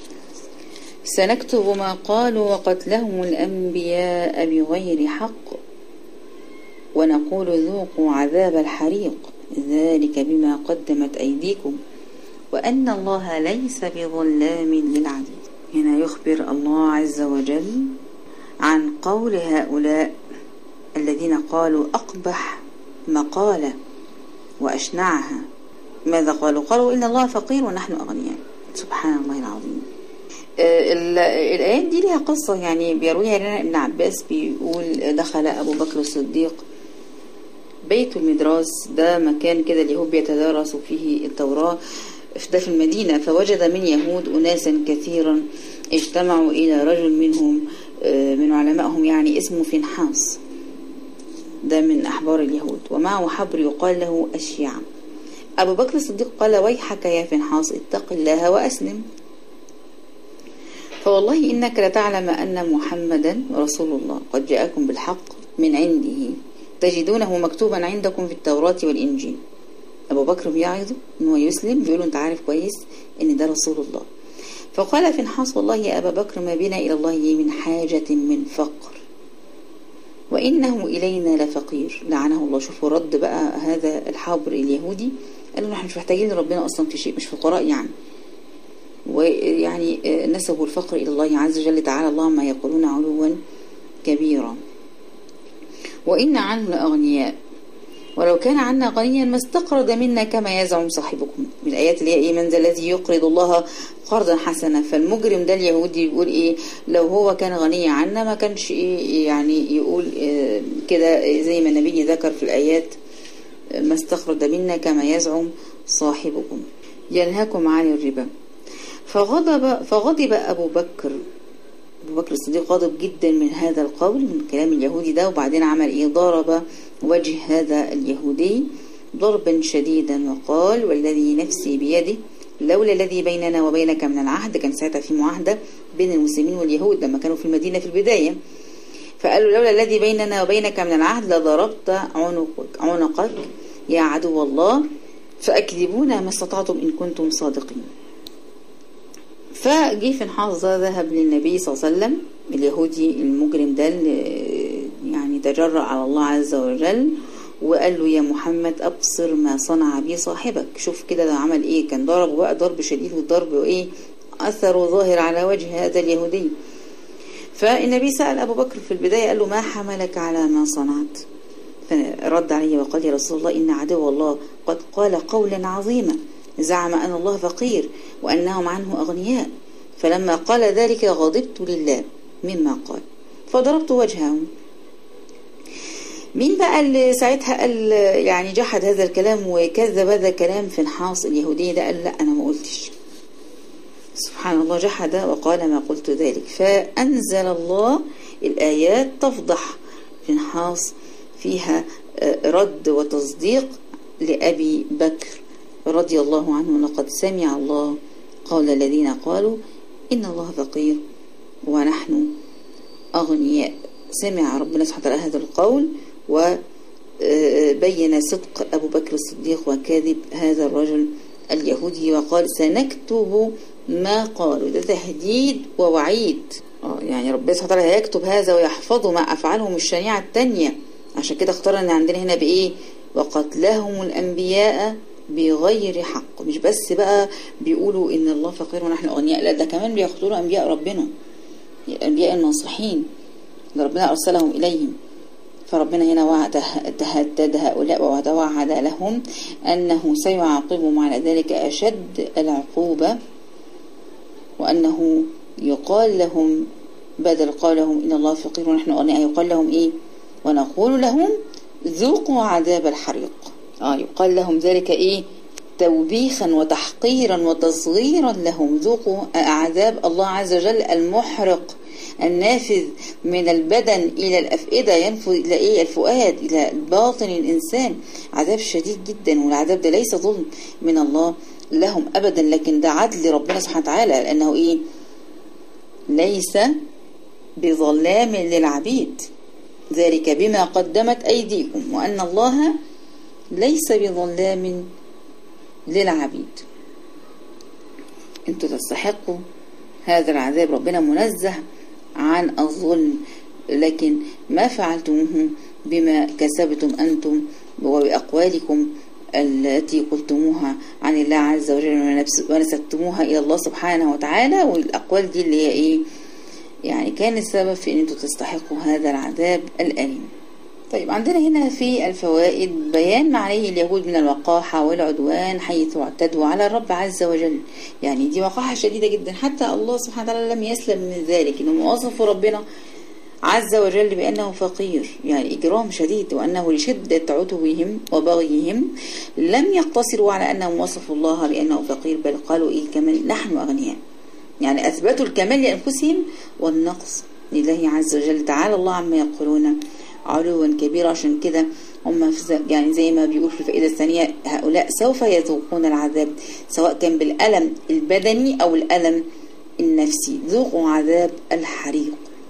سنكتب ما قالوا وقتلهم الأنبياء بغير حق ونقول ذوقوا عذاب الحريق ذلك بما قدمت أيديكم وأن الله ليس بظلام للعبيد. هنا يخبر الله عز وجل عن قول هؤلاء الذين قالوا أقبح مقالة وأشنعها. ماذا قالوا؟ قالوا إن الله فقير ونحن أغنياء. سبحان الله العظيم. الآيات دي لها قصة يعني بيرويها لنا ابن عباس، بيقول دخل أبو بكر الصديق بيت المدراس، ده مكان كده اليهود بيتدارسوا فيه التوراة، ده في المدينة، فوجد من يهود أناسا كثيرا اجتمعوا إلى رجل منهم من علمائهم يعني اسمه فنحاس، ده من أحبار اليهود، ومعه حبر يقال له الشيعة. أبو بكر الصديق قال ويحك يا فنحاس اتق الله وأسلم، فوالله إنك لتعلم أن محمدا رسول الله قد جاءكم بالحق من عنده تجدونه مكتوبا عندكم في التوراة والإنجيل. أبو بكر بيعظه إنه يسلم، بيقوله أنت عارف كويس إن ده رسول الله. فقال فنحاس والله يا أبا بكر ما بنا إلى الله من حاجة من فقر وإنه إلينا لفقير. لعنه الله. شوفوا رد بقى هذا الحبر اليهودي، قالوا نحن مش محتاجين ربنا أصلا في شيء، مش فقراء يعني، ويعني نسبوا الفقر إلى الله عز وجل تعالى الله ما يقولون علوا كبيرا. وإن عنه لأغنياء ولو كان عنا غنيا ما استقرض منا كما يزعم صاحبكم. من الآيات اللي هي إيه من ذا الذي يقرض الله قرضا حسنا. فالمجرم ده اليهودي يقول إيه لو هو كان غني عنا ما كانش إيه يعني يقول إيه كده زي ما النبي ذكر في الآيات ما استقرض منا كما يزعم صاحبكم ينهاكم عن الربا. فغضب, فغضب أبو بكر أبو بكر الصديق غاضب جدا من هذا القول، من كلام اليهودي ده، وبعدين عمل إيه؟ ضرب وجه هذا اليهودي ضربا شديدا وقال: والذي نفسي بيده لولا الذي بيننا وبينك من العهد. كان ساعتها في معاهدة بين المسلمين واليهود لما كانوا في المدينة في البداية، فقالوا: لولا الذي بيننا وبينك من العهد لضربت عنقك عنقك يا عدو الله، فأكذبونا ما استطعتم إن كنتم صادقين. فجي فنحاس ذهب للنبي صلى الله عليه وسلم، اليهودي المجرم ده يعني تجرأ على الله عز وجل، وقال له: يا محمد أبصر ما صنع بي صاحبك. شوف كده ده عمل إيه، كان ضربه بقى ضرب شديد، والضرب وإيه أثره ظاهر على وجه هذا اليهودي. فالنبي سأل أبو بكر في البداية، قال له: ما حملك على ما صنعت؟ فرد عليه وقال: يا رسول الله، إن عدو الله قد قال قولا عظيما، زعم أن الله فقير وأنهم عنه أغنياء، فلما قال ذلك غضبت لله مما قال فضربت وجهه. مين بقى اللي ساعتها قال يعني جحد هذا الكلام وكذب هذا الكلام؟ فنحاس اليهودي ده قال: لا أنا ما قلتش. سبحان الله، جحد وقال: ما قلت ذلك. فأنزل الله الآيات تفضح فنحاس، فيها رد وتصديق لأبي بكر رضي الله عنه: لقد سمع الله قول الذين قالوا إن الله فقير ونحن أغنياء. سمع ربنا سبحانه وتعالى هذا القول وبين صدق أبو بكر الصديق وكاذب هذا الرجل اليهودي، وقال: سنكتب ما قالوا. ده تهديد ووعيد. آه يعني ربنا سبحانه وتعالى هيكتب هذا ويحفظه مع أفعالهم الشنيعة التانية. عشان كده اختار ان عندنا هنا بإيه؟ وقتلهم الأنبياء بغير حق. مش بس بقى بيقولوا إن الله فقير ونحن أغنياء، لا ده كمان بيقتلوا أنبياء ربنا، الأنبياء الناصحين اللي ربنا أرسلهم إليهم. فربنا هنا وعد تهدد هؤلاء ووعد وعد لهم أنه سيعاقبهم على ذلك أشد العقوبة، وأنه يقال لهم بدل قالهم إن الله فقير ونحن أغنياء، يقال لهم إيه؟ ونقول لهم ذوقوا عذاب الحريق. آه يقال لهم ذلك إيه؟ توبيخا وتحقيرا وتصغيرا لهم. ذوقوا عذاب الله عز وجل المحرق النافذ من البدن إلى الأفئدة، ينفذ إلى إيه؟ الفؤاد، إلى باطن الإنسان. عذاب شديد جدا، والعذاب ده ليس ظلم من الله لهم أبدا، لكن ده عدل ربنا سبحانه وتعالى، لأنه إيه؟ ليس بظلام للعبيد، ذلك بما قدمت أيديكم وأن الله ليس بظلام للعبيد. انتوا تستحقوا هذا العذاب، ربنا منزه عن الظلم، لكن ما فعلتموه بما كسبتم أنتم وبأقوالكم التي قلتموها عن الله عز وجل ونسبتموها إلى الله سبحانه وتعالى. والأقوال دي اللي هي إيه؟ يعني كان السبب في أن انتوا تستحقوا هذا العذاب الأليم. طيب عندنا هنا في الفوائد بيان ما عليه اليهود من الوقاحة والعدوان حيث اعتدوا على الرب عز وجل. يعني دي وقاحة شديدة جدا، حتى الله سبحانه وتعالى لم يسلم من ذلك، انهم وصفوا ربنا عز وجل بأنه فقير، يعني إجرام شديد، وأنه لشدة عتوهم وبغيهم لم يقتصروا على أنهم وصفوا الله بأنه فقير، بل قالوا إيه كمان؟ نحن أغنياء. يعني أثبتوا الكمال لأنفسهم والنقص لله عز وجل. تعالى الله عما يقولون علوا كبيرا. عشان كده هم يعني زي ما بيقول في الفائدة الثانية: هؤلاء سوف يذوقون العذاب سواء كان بالألم البدني أو الألم النفسي. ذوقوا عذاب الحريق.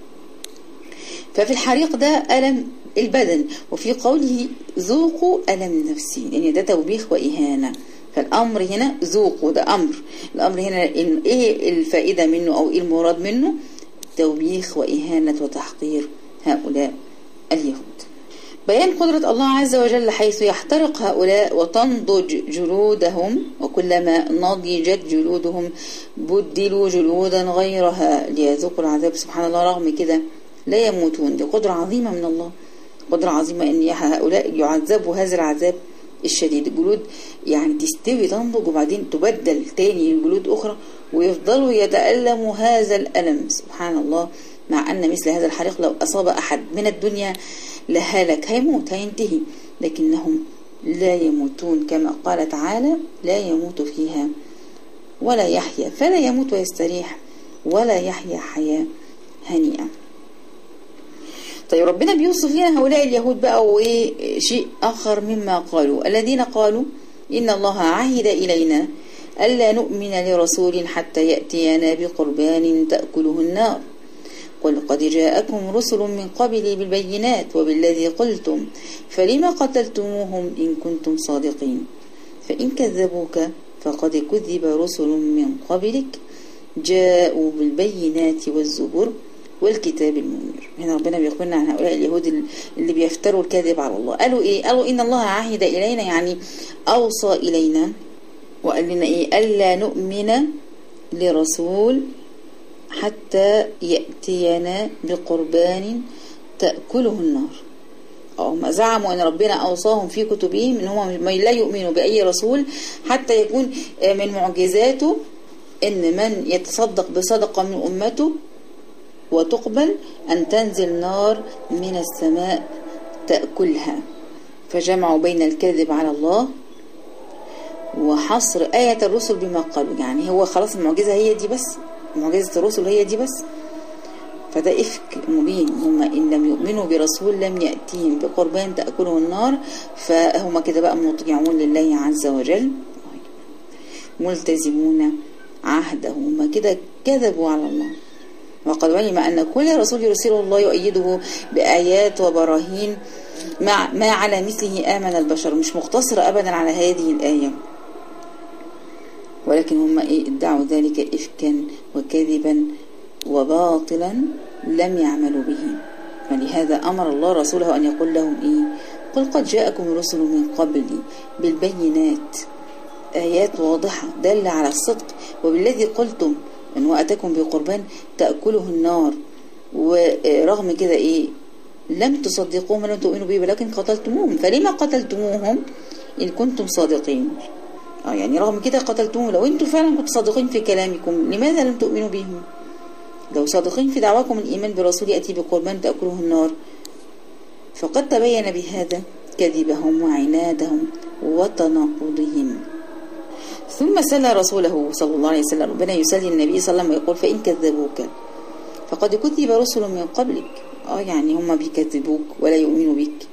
ففي الحريق ده ألم البدن، وفي قوله ذوقوا ألم نفسي، يعني ده توبيخ وإهانة. فالأمر هنا ذوقوا، ده أمر. الأمر هنا إيه الفائدة منه أو إيه المراد منه؟ توبيخ وإهانة وتحقير هؤلاء اليهود. بيان قدرة الله عز وجل حيث يحترق هؤلاء وتنضج جلودهم، وكلما نضجت جلودهم بدلوا جلودا غيرها ليذوقوا العذاب. سبحان الله، رغم كده لا يموتون. دي قدرة عظيمة من الله، قدرة عظيمة أن هؤلاء يعذبوا هذا العذاب الشديد. الجلود يعني تستوي تنضج وبعدين تبدل تاني الجلود أخرى، ويفضلوا يتألموا هذا الألم. سبحان الله، مع أن مثل هذا الحريق لو أصاب أحد من الدنيا لهلك، هيموت هينتهي، لكنهم لا يموتون كما قال تعالى: لا يموت فيها ولا يحيا. فلا يموت ويستريح ولا يحيا حياة هنيئا. طيب ربنا بيوصف لنا هؤلاء اليهود بقى وشيء آخر مما قالوا، الذين قالوا إن الله عهد إلينا ألا نؤمن لرسول حتى يأتينا بقربان تأكله النار، قل قد جاءكم رسل من قبلي بالبينات وبالذي قلتم فلما قتلتموهم إن كنتم صادقين، فإن كذبوك فقد كذب رسل من قبلك جاءوا بالبينات والزبر والكتاب المنير. هنا ربنا بيخبرنا عن هؤلاء اليهود اللي بيفتروا الكذب على الله. قالوا إيه؟ قالوا إن الله عهد إلينا، يعني أوصى إلينا وقال لنا إيه؟ ألا نؤمن لرسول حتى يأتينا بقربان تأكله النار. هم زعموا أن ربنا أوصاهم في كتبهم إن هم لا يؤمنوا بأي رسول حتى يكون من معجزاته إن من يتصدق بصدقة من أمته وتقبل أن تنزل نار من السماء تأكلها. فجمعوا بين الكذب على الله وحصر آية الرسل بما قالوا، يعني هو خلاص المعجزة هي دي بس، معجزة الرسل هي دي بس، فده إفك مبين. هم إن لم يؤمنوا برسول لم يأتيهم بقربان تأكله النار، فهم كده بقى مطيعون لله عز وجل ملتزمون عهده، هم كده كذبوا على الله. وقد علم أن كل رسول يرسله الله يؤيده بآيات وبراهين مع ما على مثله آمن البشر، مش مقتصر أبدا على هذه الآية، ولكن هم إيه ادعوا ذلك إفكا وكذبا وباطلا لم يعملوا به. فلهذا أمر الله رسوله أن يقول لهم إيه؟ قل قد جاءكم رسل من قبلي بالبينات، آيات واضحة دالة على الصدق، وبالذي قلتم أن وأتكم بقربان تأكله النار، ورغم كده إيه لم تصدقوهم ولم تؤمنوا به ولكن قتلتموهم، فلما قتلتموهم إن كنتم صادقين؟ آه يعني رغم كده قتلتموهم، لو أنتم فعلا كنتم صادقين في كلامكم لماذا لم تؤمنوا بهم؟ لو صادقين في دعواكم الإيمان برسول يأتي بقربان تأكله النار، فقد تبين بهذا كذبهم وعنادهم وتناقضهم. ثم سلى رسوله صلى الله عليه وسلم، ربنا يسلي النبي صلى الله عليه وسلم ويقول فإن كذبوك فقد كذب رسل من قبلك. اه يعني هم بيكذبوك ولا يؤمنوا بك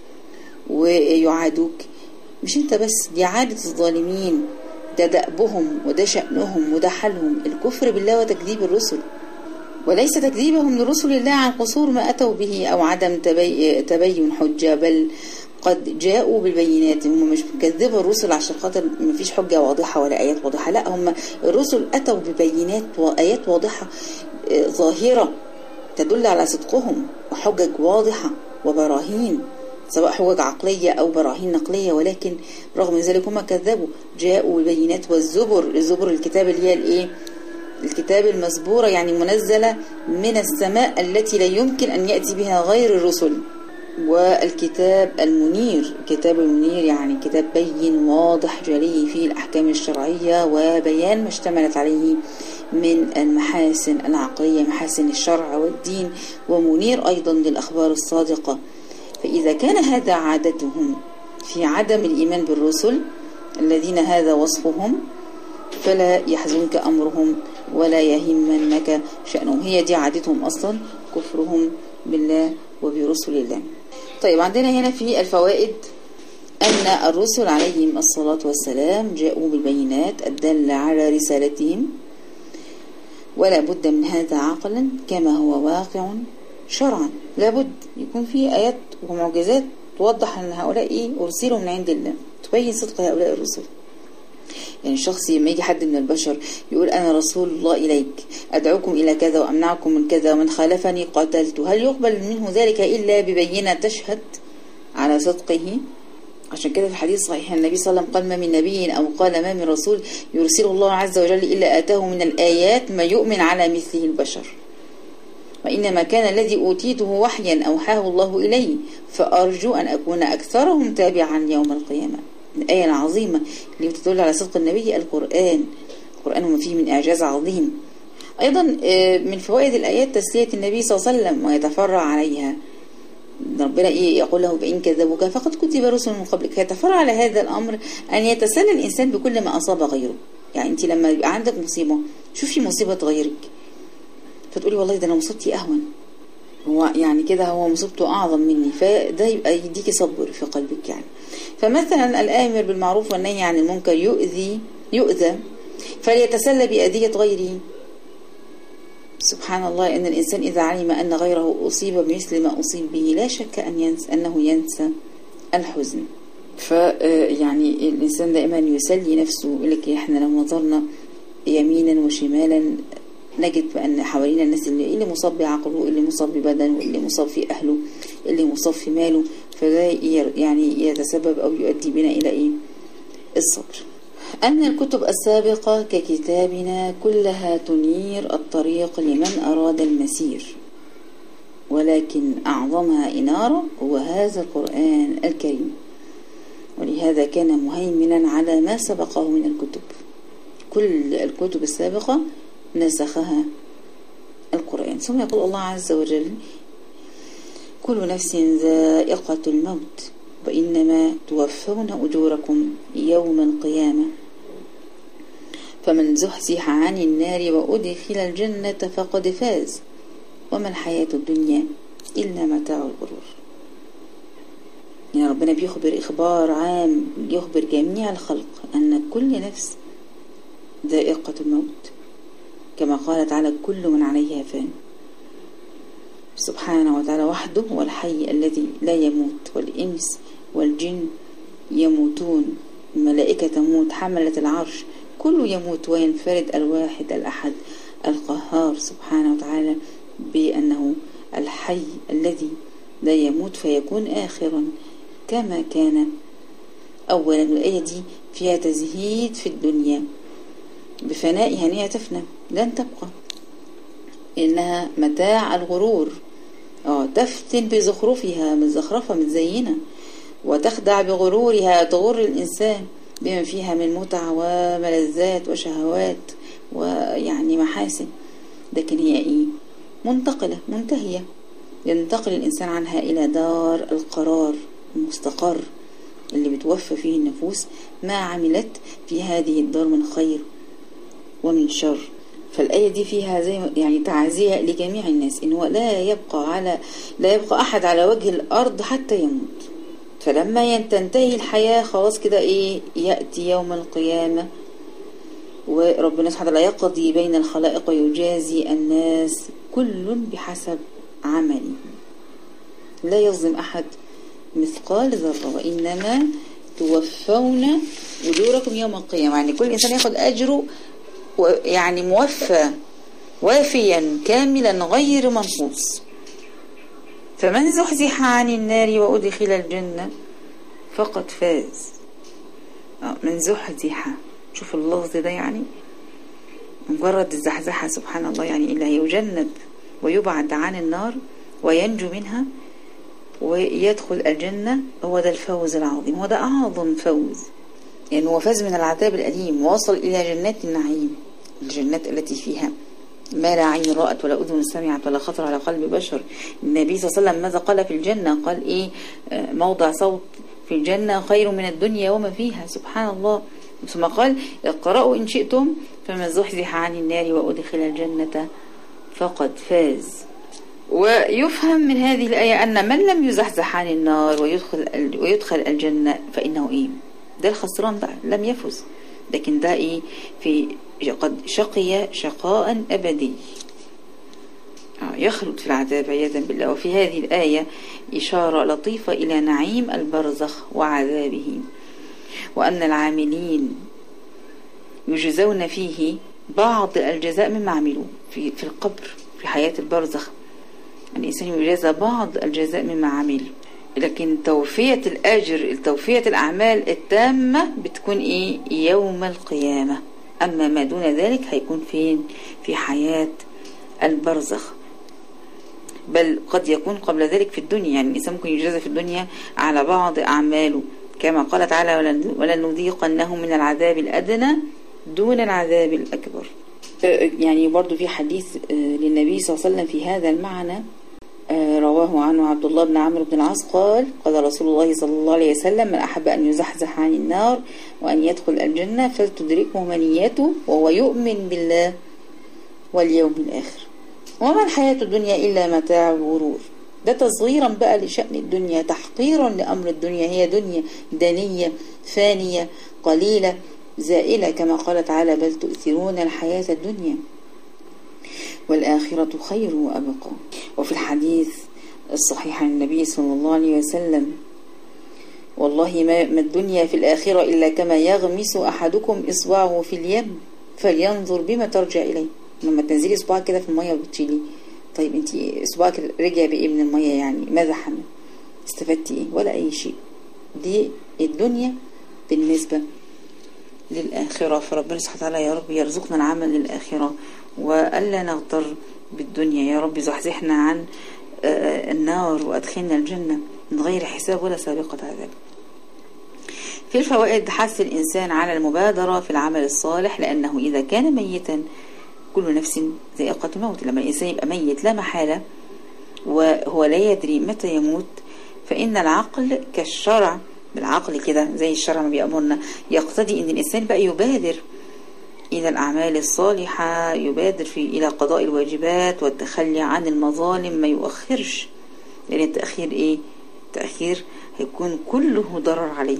ويعادوك، مش انت بس، دي عادة الظالمين، ده دأبهم وده شأنهم وده حالهم، الكفر بالله وتكذيب الرسل، وليس تكذيبهم لرسل الله عن قصور ما أتوا به أو عدم تبي... تبين حجة، بل قد جاءوا بالبينات. هم مش بيكذبوا الرسل عشان خاطر ما فيش حجة واضحة ولا آيات واضحة، لا، هم الرسل أتوا ببينات وآيات واضحة ظاهرة تدل على صدقهم، وحجج واضحة وبراهين سواء حجج عقلية أو براهين نقلية، ولكن رغم ذلك هم كذبوا. جاءوا بالبينات والزبر، الزبر الكتاب اللي هي الايه؟ الكتاب المسبورة، يعني منزلة من السماء التي لا يمكن أن يأتي بها غير الرسل. والكتاب المنير، كتاب المنير يعني كتاب بين واضح جلي فيه الأحكام الشرعية وبيان ما اشتملت عليه من المحاسن العقلية، محاسن الشرع والدين، ومنير أيضا للأخبار الصادقة. فإذا كان هذا عادتهم في عدم الإيمان بالرسل الذين هذا وصفهم، فلا يحزنك أمرهم ولا يهمنك شأنهم، هي دي عادتهم أصلا، كفرهم بالله وبرسل الله. طيب عندنا هنا في الفوائد أن الرسل عليهم الصلاة والسلام جاءوا بالبينات الدالة على رسالتهم، ولا بد من هذا عقلا كما هو واقع شرعا. لا بد يكون في آيات ومعجزات توضح أن هؤلاء إيه أرسلوا من عند الله، تبين صدق هؤلاء الرسل. يعني الشخص لما يجي حد من البشر يقول أنا رسول الله إليك أدعوكم إلى كذا وأمنعكم من كذا ومن خالفني قتلت، هل يقبل منه ذلك إلا ببينة تشهد على صدقه؟ عشان كده في الحديث صحيح النبي صلى الله عليه وسلم قال ما من نبي أو قال ما من رسول يرسل الله عز وجل إلا آتاه من الآيات ما يؤمن على مثله البشر، وإنما كان الذي أوتيته وحيا أوحاه الله إلي، فأرجو أن أكون أكثرهم تابعا يوم القيامة. الآية العظيمة اللي بتدل على صدق النبي القرآن، القرآن وما فيه من إعجاز عظيم. أيضا من فوائد الآيات تسلية النبي صلى الله عليه وسلم ويتفرع عليها، ربنا إيه يقول له فإن كذبوك فقد كتب رسل من قبلك، فيتفرع على هذا الأمر أن يتسلى الإنسان بكل ما أصاب غيره. يعني أنت لما يبقى عندك مصيبة، شوفي مصيبة غيرك فتقولي والله ده أنا مصيبتي أهون، هو يعني كده هو مصيبته أعظم مني، فده يبقى يديكي صبر في قلبك يعني. فمثلا الآمر بالمعروف والنهي عن المنكر يؤذي يؤذى فليتسلى بأذية غيره. سبحان الله، إن الإنسان إذا علم أن غيره أصيب بمثل ما أصيب به لا شك أن ينسى أنه ينسى الحزن. فيعني الإنسان دائما يسلي نفسه. لك إحنا لو نظرنا يمينا وشمالا نجد بأن حوالينا الناس اللي, اللي مصاب بعقله، اللي مصاب ببدنه، اللي مصاب في أهله، اللي مصاب في ماله، فده يعني يتسبب أو يؤدي بنا إلى إيه؟ الصبر. أن الكتب السابقة ككتابنا كلها تنير الطريق لمن أراد المسير، ولكن أعظمها إنارة هو هذا القرآن الكريم، ولهذا كان مهيمنا على ما سبقه من الكتب. كل الكتب السابقة نسخها القرآن. ثم يقول الله عز وجل: كل نفس ذائقة الموت وإنما توفون أجوركم يوم القيامة فمن زحزح عن النار وأدخل الجنة فقد فاز وما الحياة الدنيا إلا متاع الغرور. يعني ربنا بيخبر إخبار عام، يخبر جميع الخلق أن كل نفس ذائقة الموت، كما قال تعالى: كل من عليها فان. سبحانه وتعالى وحده هو الحي الذي لا يموت، والإنس والجن يموتون، الملائكة تموت، حملة العرش كله يموت، وينفرد الواحد الأحد القهار سبحانه وتعالى بأنه الحي الذي لا يموت فيكون آخرا كما كان أولا. الآية دي فيها تزهيد في الدنيا بفنائها، أنها تفنى لن تبقى، إنها متاع الغرور. اه تفتن بزخرفها، متزخرفة متزينة، وتخدع بغرورها، تغر الإنسان بما فيها من متع وملذات وشهوات ويعني محاسن، لكن هي إيه؟ منتقلة منتهية، ينتقل الإنسان عنها إلى دار القرار المستقر اللي بتوفى فيه النفوس ما عملت في هذه الدار من خير ومن شر. فالآية دي فيها زي يعني تعزية لجميع الناس، إنه لا يبقى على لا يبقى أحد على وجه الأرض حتى يموت. فلما تنتهي الحياة خلاص كده إيه؟ يأتي يوم القيامة وربنا سبحانه وتعالى يقضي بين الخلائق ويجازي الناس كل بحسب عمله، لا يظلم أحد مثقال ذرة، وإنما توفون أجوركم يوم القيامة. يعني كل إنسان يأخذ أجره يعني موفى وافيا كاملا غير منقوص. فمن زحزح عن النار وأدخل الجنة فقد فاز. من زحزح، شوف اللفظ ده، يعني مجرد الزحزحة سبحان الله، يعني اللي هيجنب ويبعد عن النار وينجو منها ويدخل الجنة، هو ده الفوز العظيم، هو ده أعظم فوز. يعني هو فاز من العذاب الأليم ووصل إلى جنات النعيم، الجنات التي فيها ما لا عين رأت ولا أذن سمعت ولا خطر على قلب بشر. النبي صلى الله عليه وسلم ماذا قال في الجنة؟ قال إيه؟ موضع صوت في الجنة خير من الدنيا وما فيها. سبحان الله. ثم قال: اقرأوا إن شئتم فمن زحزح عن النار وأدخل الجنة فقد فاز. ويفهم من هذه الآية أن من لم يزحزح عن النار ويدخل ويدخل الجنة فإنه إيه؟ ده الخسران بقى، لم يفز، لكن ده إيه؟ في قد شقي شقاء أبدي، يخلد في العذاب عياذا بالله. وفي هذه الآية إشارة لطيفة إلى نعيم البرزخ وعذابه، وأن العاملين يجزون فيه بعض الجزاء مما عملوا في في القبر في حياة البرزخ. الإنسان يجازى بعض الجزاء مما عمل، لكن توفية الأجر، توفية الأعمال التامة بتكون إيه؟ يوم القيامة. أما ما دون ذلك هيكون فين؟ في حياة البرزخ، بل قد يكون قبل ذلك في الدنيا. يعني الإنسان ممكن يجازى في الدنيا على بعض أعماله، كما قال تعالى: ولن نذيقنهم من العذاب الأدنى دون العذاب الأكبر. يعني برضو في حديث للنبي صلى الله عليه وسلم في هذا المعنى، رواه عنه عبد الله بن عمرو بن العاص قال: قال رسول الله صلى الله عليه وسلم: من أحب أن يزحزح عن النار وأن يدخل الجنة فلتدركه منيته وهو يؤمن بالله واليوم الآخر. وما الحياة الدنيا إلا متاع الغرور. ده تصغيرا بقى لشأن الدنيا، تحقيرا لأمر الدنيا. هي دنيا دنية فانية قليلة زائلة، كما قال تعالى: بل تؤثرون الحياة الدنيا والآخرة خير وأبقى. وفي الحديث الصحيح عن النبي صلى الله عليه وسلم: والله ما الدنيا في الآخرة إلا كما يغمس أحدكم إصبعه في اليم فلينظر بما ترجع إليه. لما تنزلي إصبعك كده في المية وبتشيلي، طيب انت إصبعك رجع بإيه من المية؟ يعني ماذا حمل؟ استفدتي إيه؟ ولا أي شيء. دي الدنيا بالنسبة للآخرة. فربنا سبحانه وتعالى يا رب يرزقنا العمل للآخرة وألا نغتر بالدنيا. يا رب زحزحنا عن النار وأدخلنا الجنة من غير حساب ولا سابقة عذاب. في الفوائد: حث الإنسان على المبادرة في العمل الصالح، لأنه إذا كان ميتا كل نفس ذائقة الموت. لما الإنسان يبقى ميت لا محالة وهو لا يدري متى يموت، فإن العقل كالشرع، بالعقل كده زي الشرع ما بيأمرنا، يقتضي أن الإنسان بقى يبادر إلى الأعمال الصالحة، يبادر في إلى قضاء الواجبات والتخلي عن المظالم، ما يؤخرش، لأن التأخير إيه؟ تأخير هيكون كله ضرر عليه.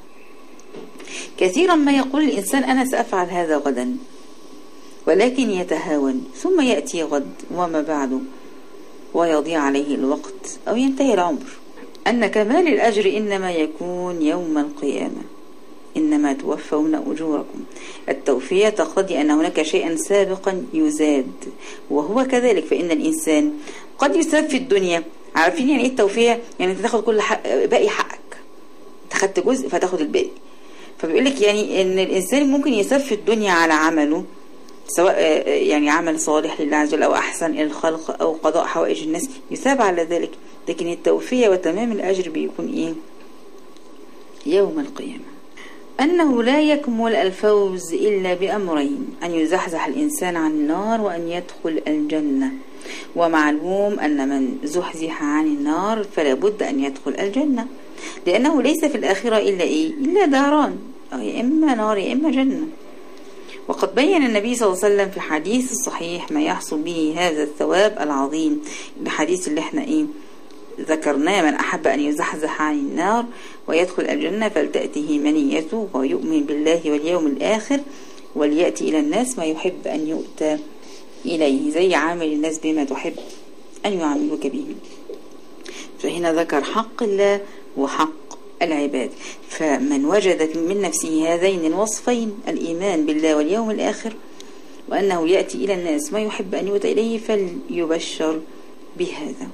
كثيرا ما يقول الإنسان: أنا سأفعل هذا غدا، ولكن يتهاون، ثم يأتي غد وما بعده ويضيع عليه الوقت أو ينتهي العمر. أن كمال الأجر إنما يكون يوم القيامة، إنما توفون أجوركم. التوفية تقتضي أن هناك شيئا سابقا يزاد، وهو كذلك. فإن الإنسان قد يساب في الدنيا. عارفين يعني إيه التوفية؟ يعني تاخد كل حق، باقي حقك، تاخدت جزء فتاخد الباقي. فبيقول لك يعني إن الإنسان ممكن يساب في الدنيا على عمله، سواء يعني عمل صالح لله عز وجل أو أحسن إلى الخلق أو قضاء حوائج الناس، يثاب على ذلك. لكن التوفية وتمام الأجر بيكون إيه؟ يوم القيامة. أنه لا يكمل الفوز إلا بأمرين: أن يزحزح الإنسان عن النار وأن يدخل الجنة. ومعلوم أن من زحزح عن النار فلا بد أن يدخل الجنة، لأنه ليس في الآخرة إلا إيه؟ إلا داران، يا إما نار يا إما جنة. وقد بين النبي صلى الله عليه وسلم في حديث الصحيح ما يحصل به هذا الثواب العظيم. الحديث اللي احنا ايه ذكرناه: من أحب أن يزحزح عن النار ويدخل الجنة فلتأته منيته ويؤمن بالله واليوم الآخر وليأتي إلى الناس ما يحب أن يؤتى إليه، زي عامل الناس بما تحب أن يعاملوك به. فهنا ذكر حق الله وحق العباد. فمن وجد من نفسه هذين الوصفين، الإيمان بالله واليوم الآخر وأنه يأتي إلى الناس ما يحب أن يؤتى إليه، فليبشر بهذا.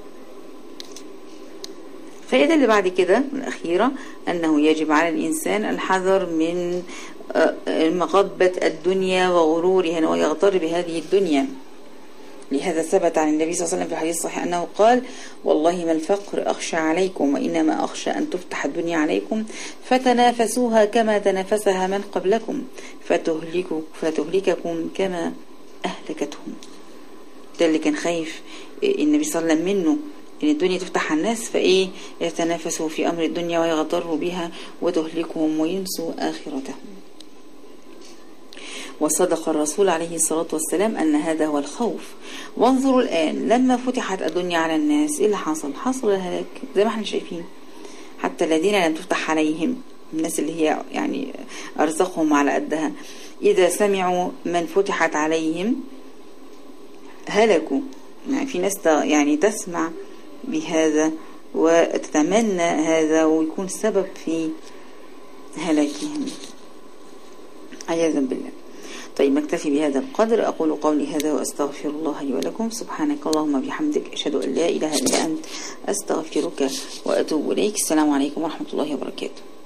فإذا اللي بعد كده الأخيرة أنه يجب على الإنسان الحذر من مغبة الدنيا وغرورها ويغتر بهذه الدنيا. لهذا ثبت عن النبي صلى الله عليه وسلم في الحديث الصحيح أنه قال: والله ما الفقر أخشى عليكم، وإنما أخشى أن تفتح الدنيا عليكم فتنافسوها كما تنافسها من قبلكم فتهلكوا فتهلككم كما أهلكتهم. ده اللي كان خايف النبي صلى الله عليه وسلم منه، إن الدنيا تفتح على الناس فإيه يتنافسوا في أمر الدنيا ويغتروا بها وتهلكهم وينسوا آخرتهم. وصدق الرسول عليه الصلاة والسلام أن هذا هو الخوف. وانظروا الآن لما فتحت الدنيا على الناس إيه اللي حصل؟ حصل الهلاك زي ما احنا شايفين. حتى الذين لم تفتح عليهم، الناس اللي هي يعني أرزقهم على قدها، إذا سمعوا من فتحت عليهم هلكوا. يعني في ناس يعني تسمع بهذا وتتمنى هذا ويكون سبب في هلاكهم عياذا بالله. طيب نكتفي بهذا القدر. أقول قولي هذا وأستغفر الله لي ولكم. سبحانك اللهم بحمدك، أشهد أن لا إله إلا أنت، أستغفرك وأتوب إليك. السلام عليكم ورحمة الله وبركاته.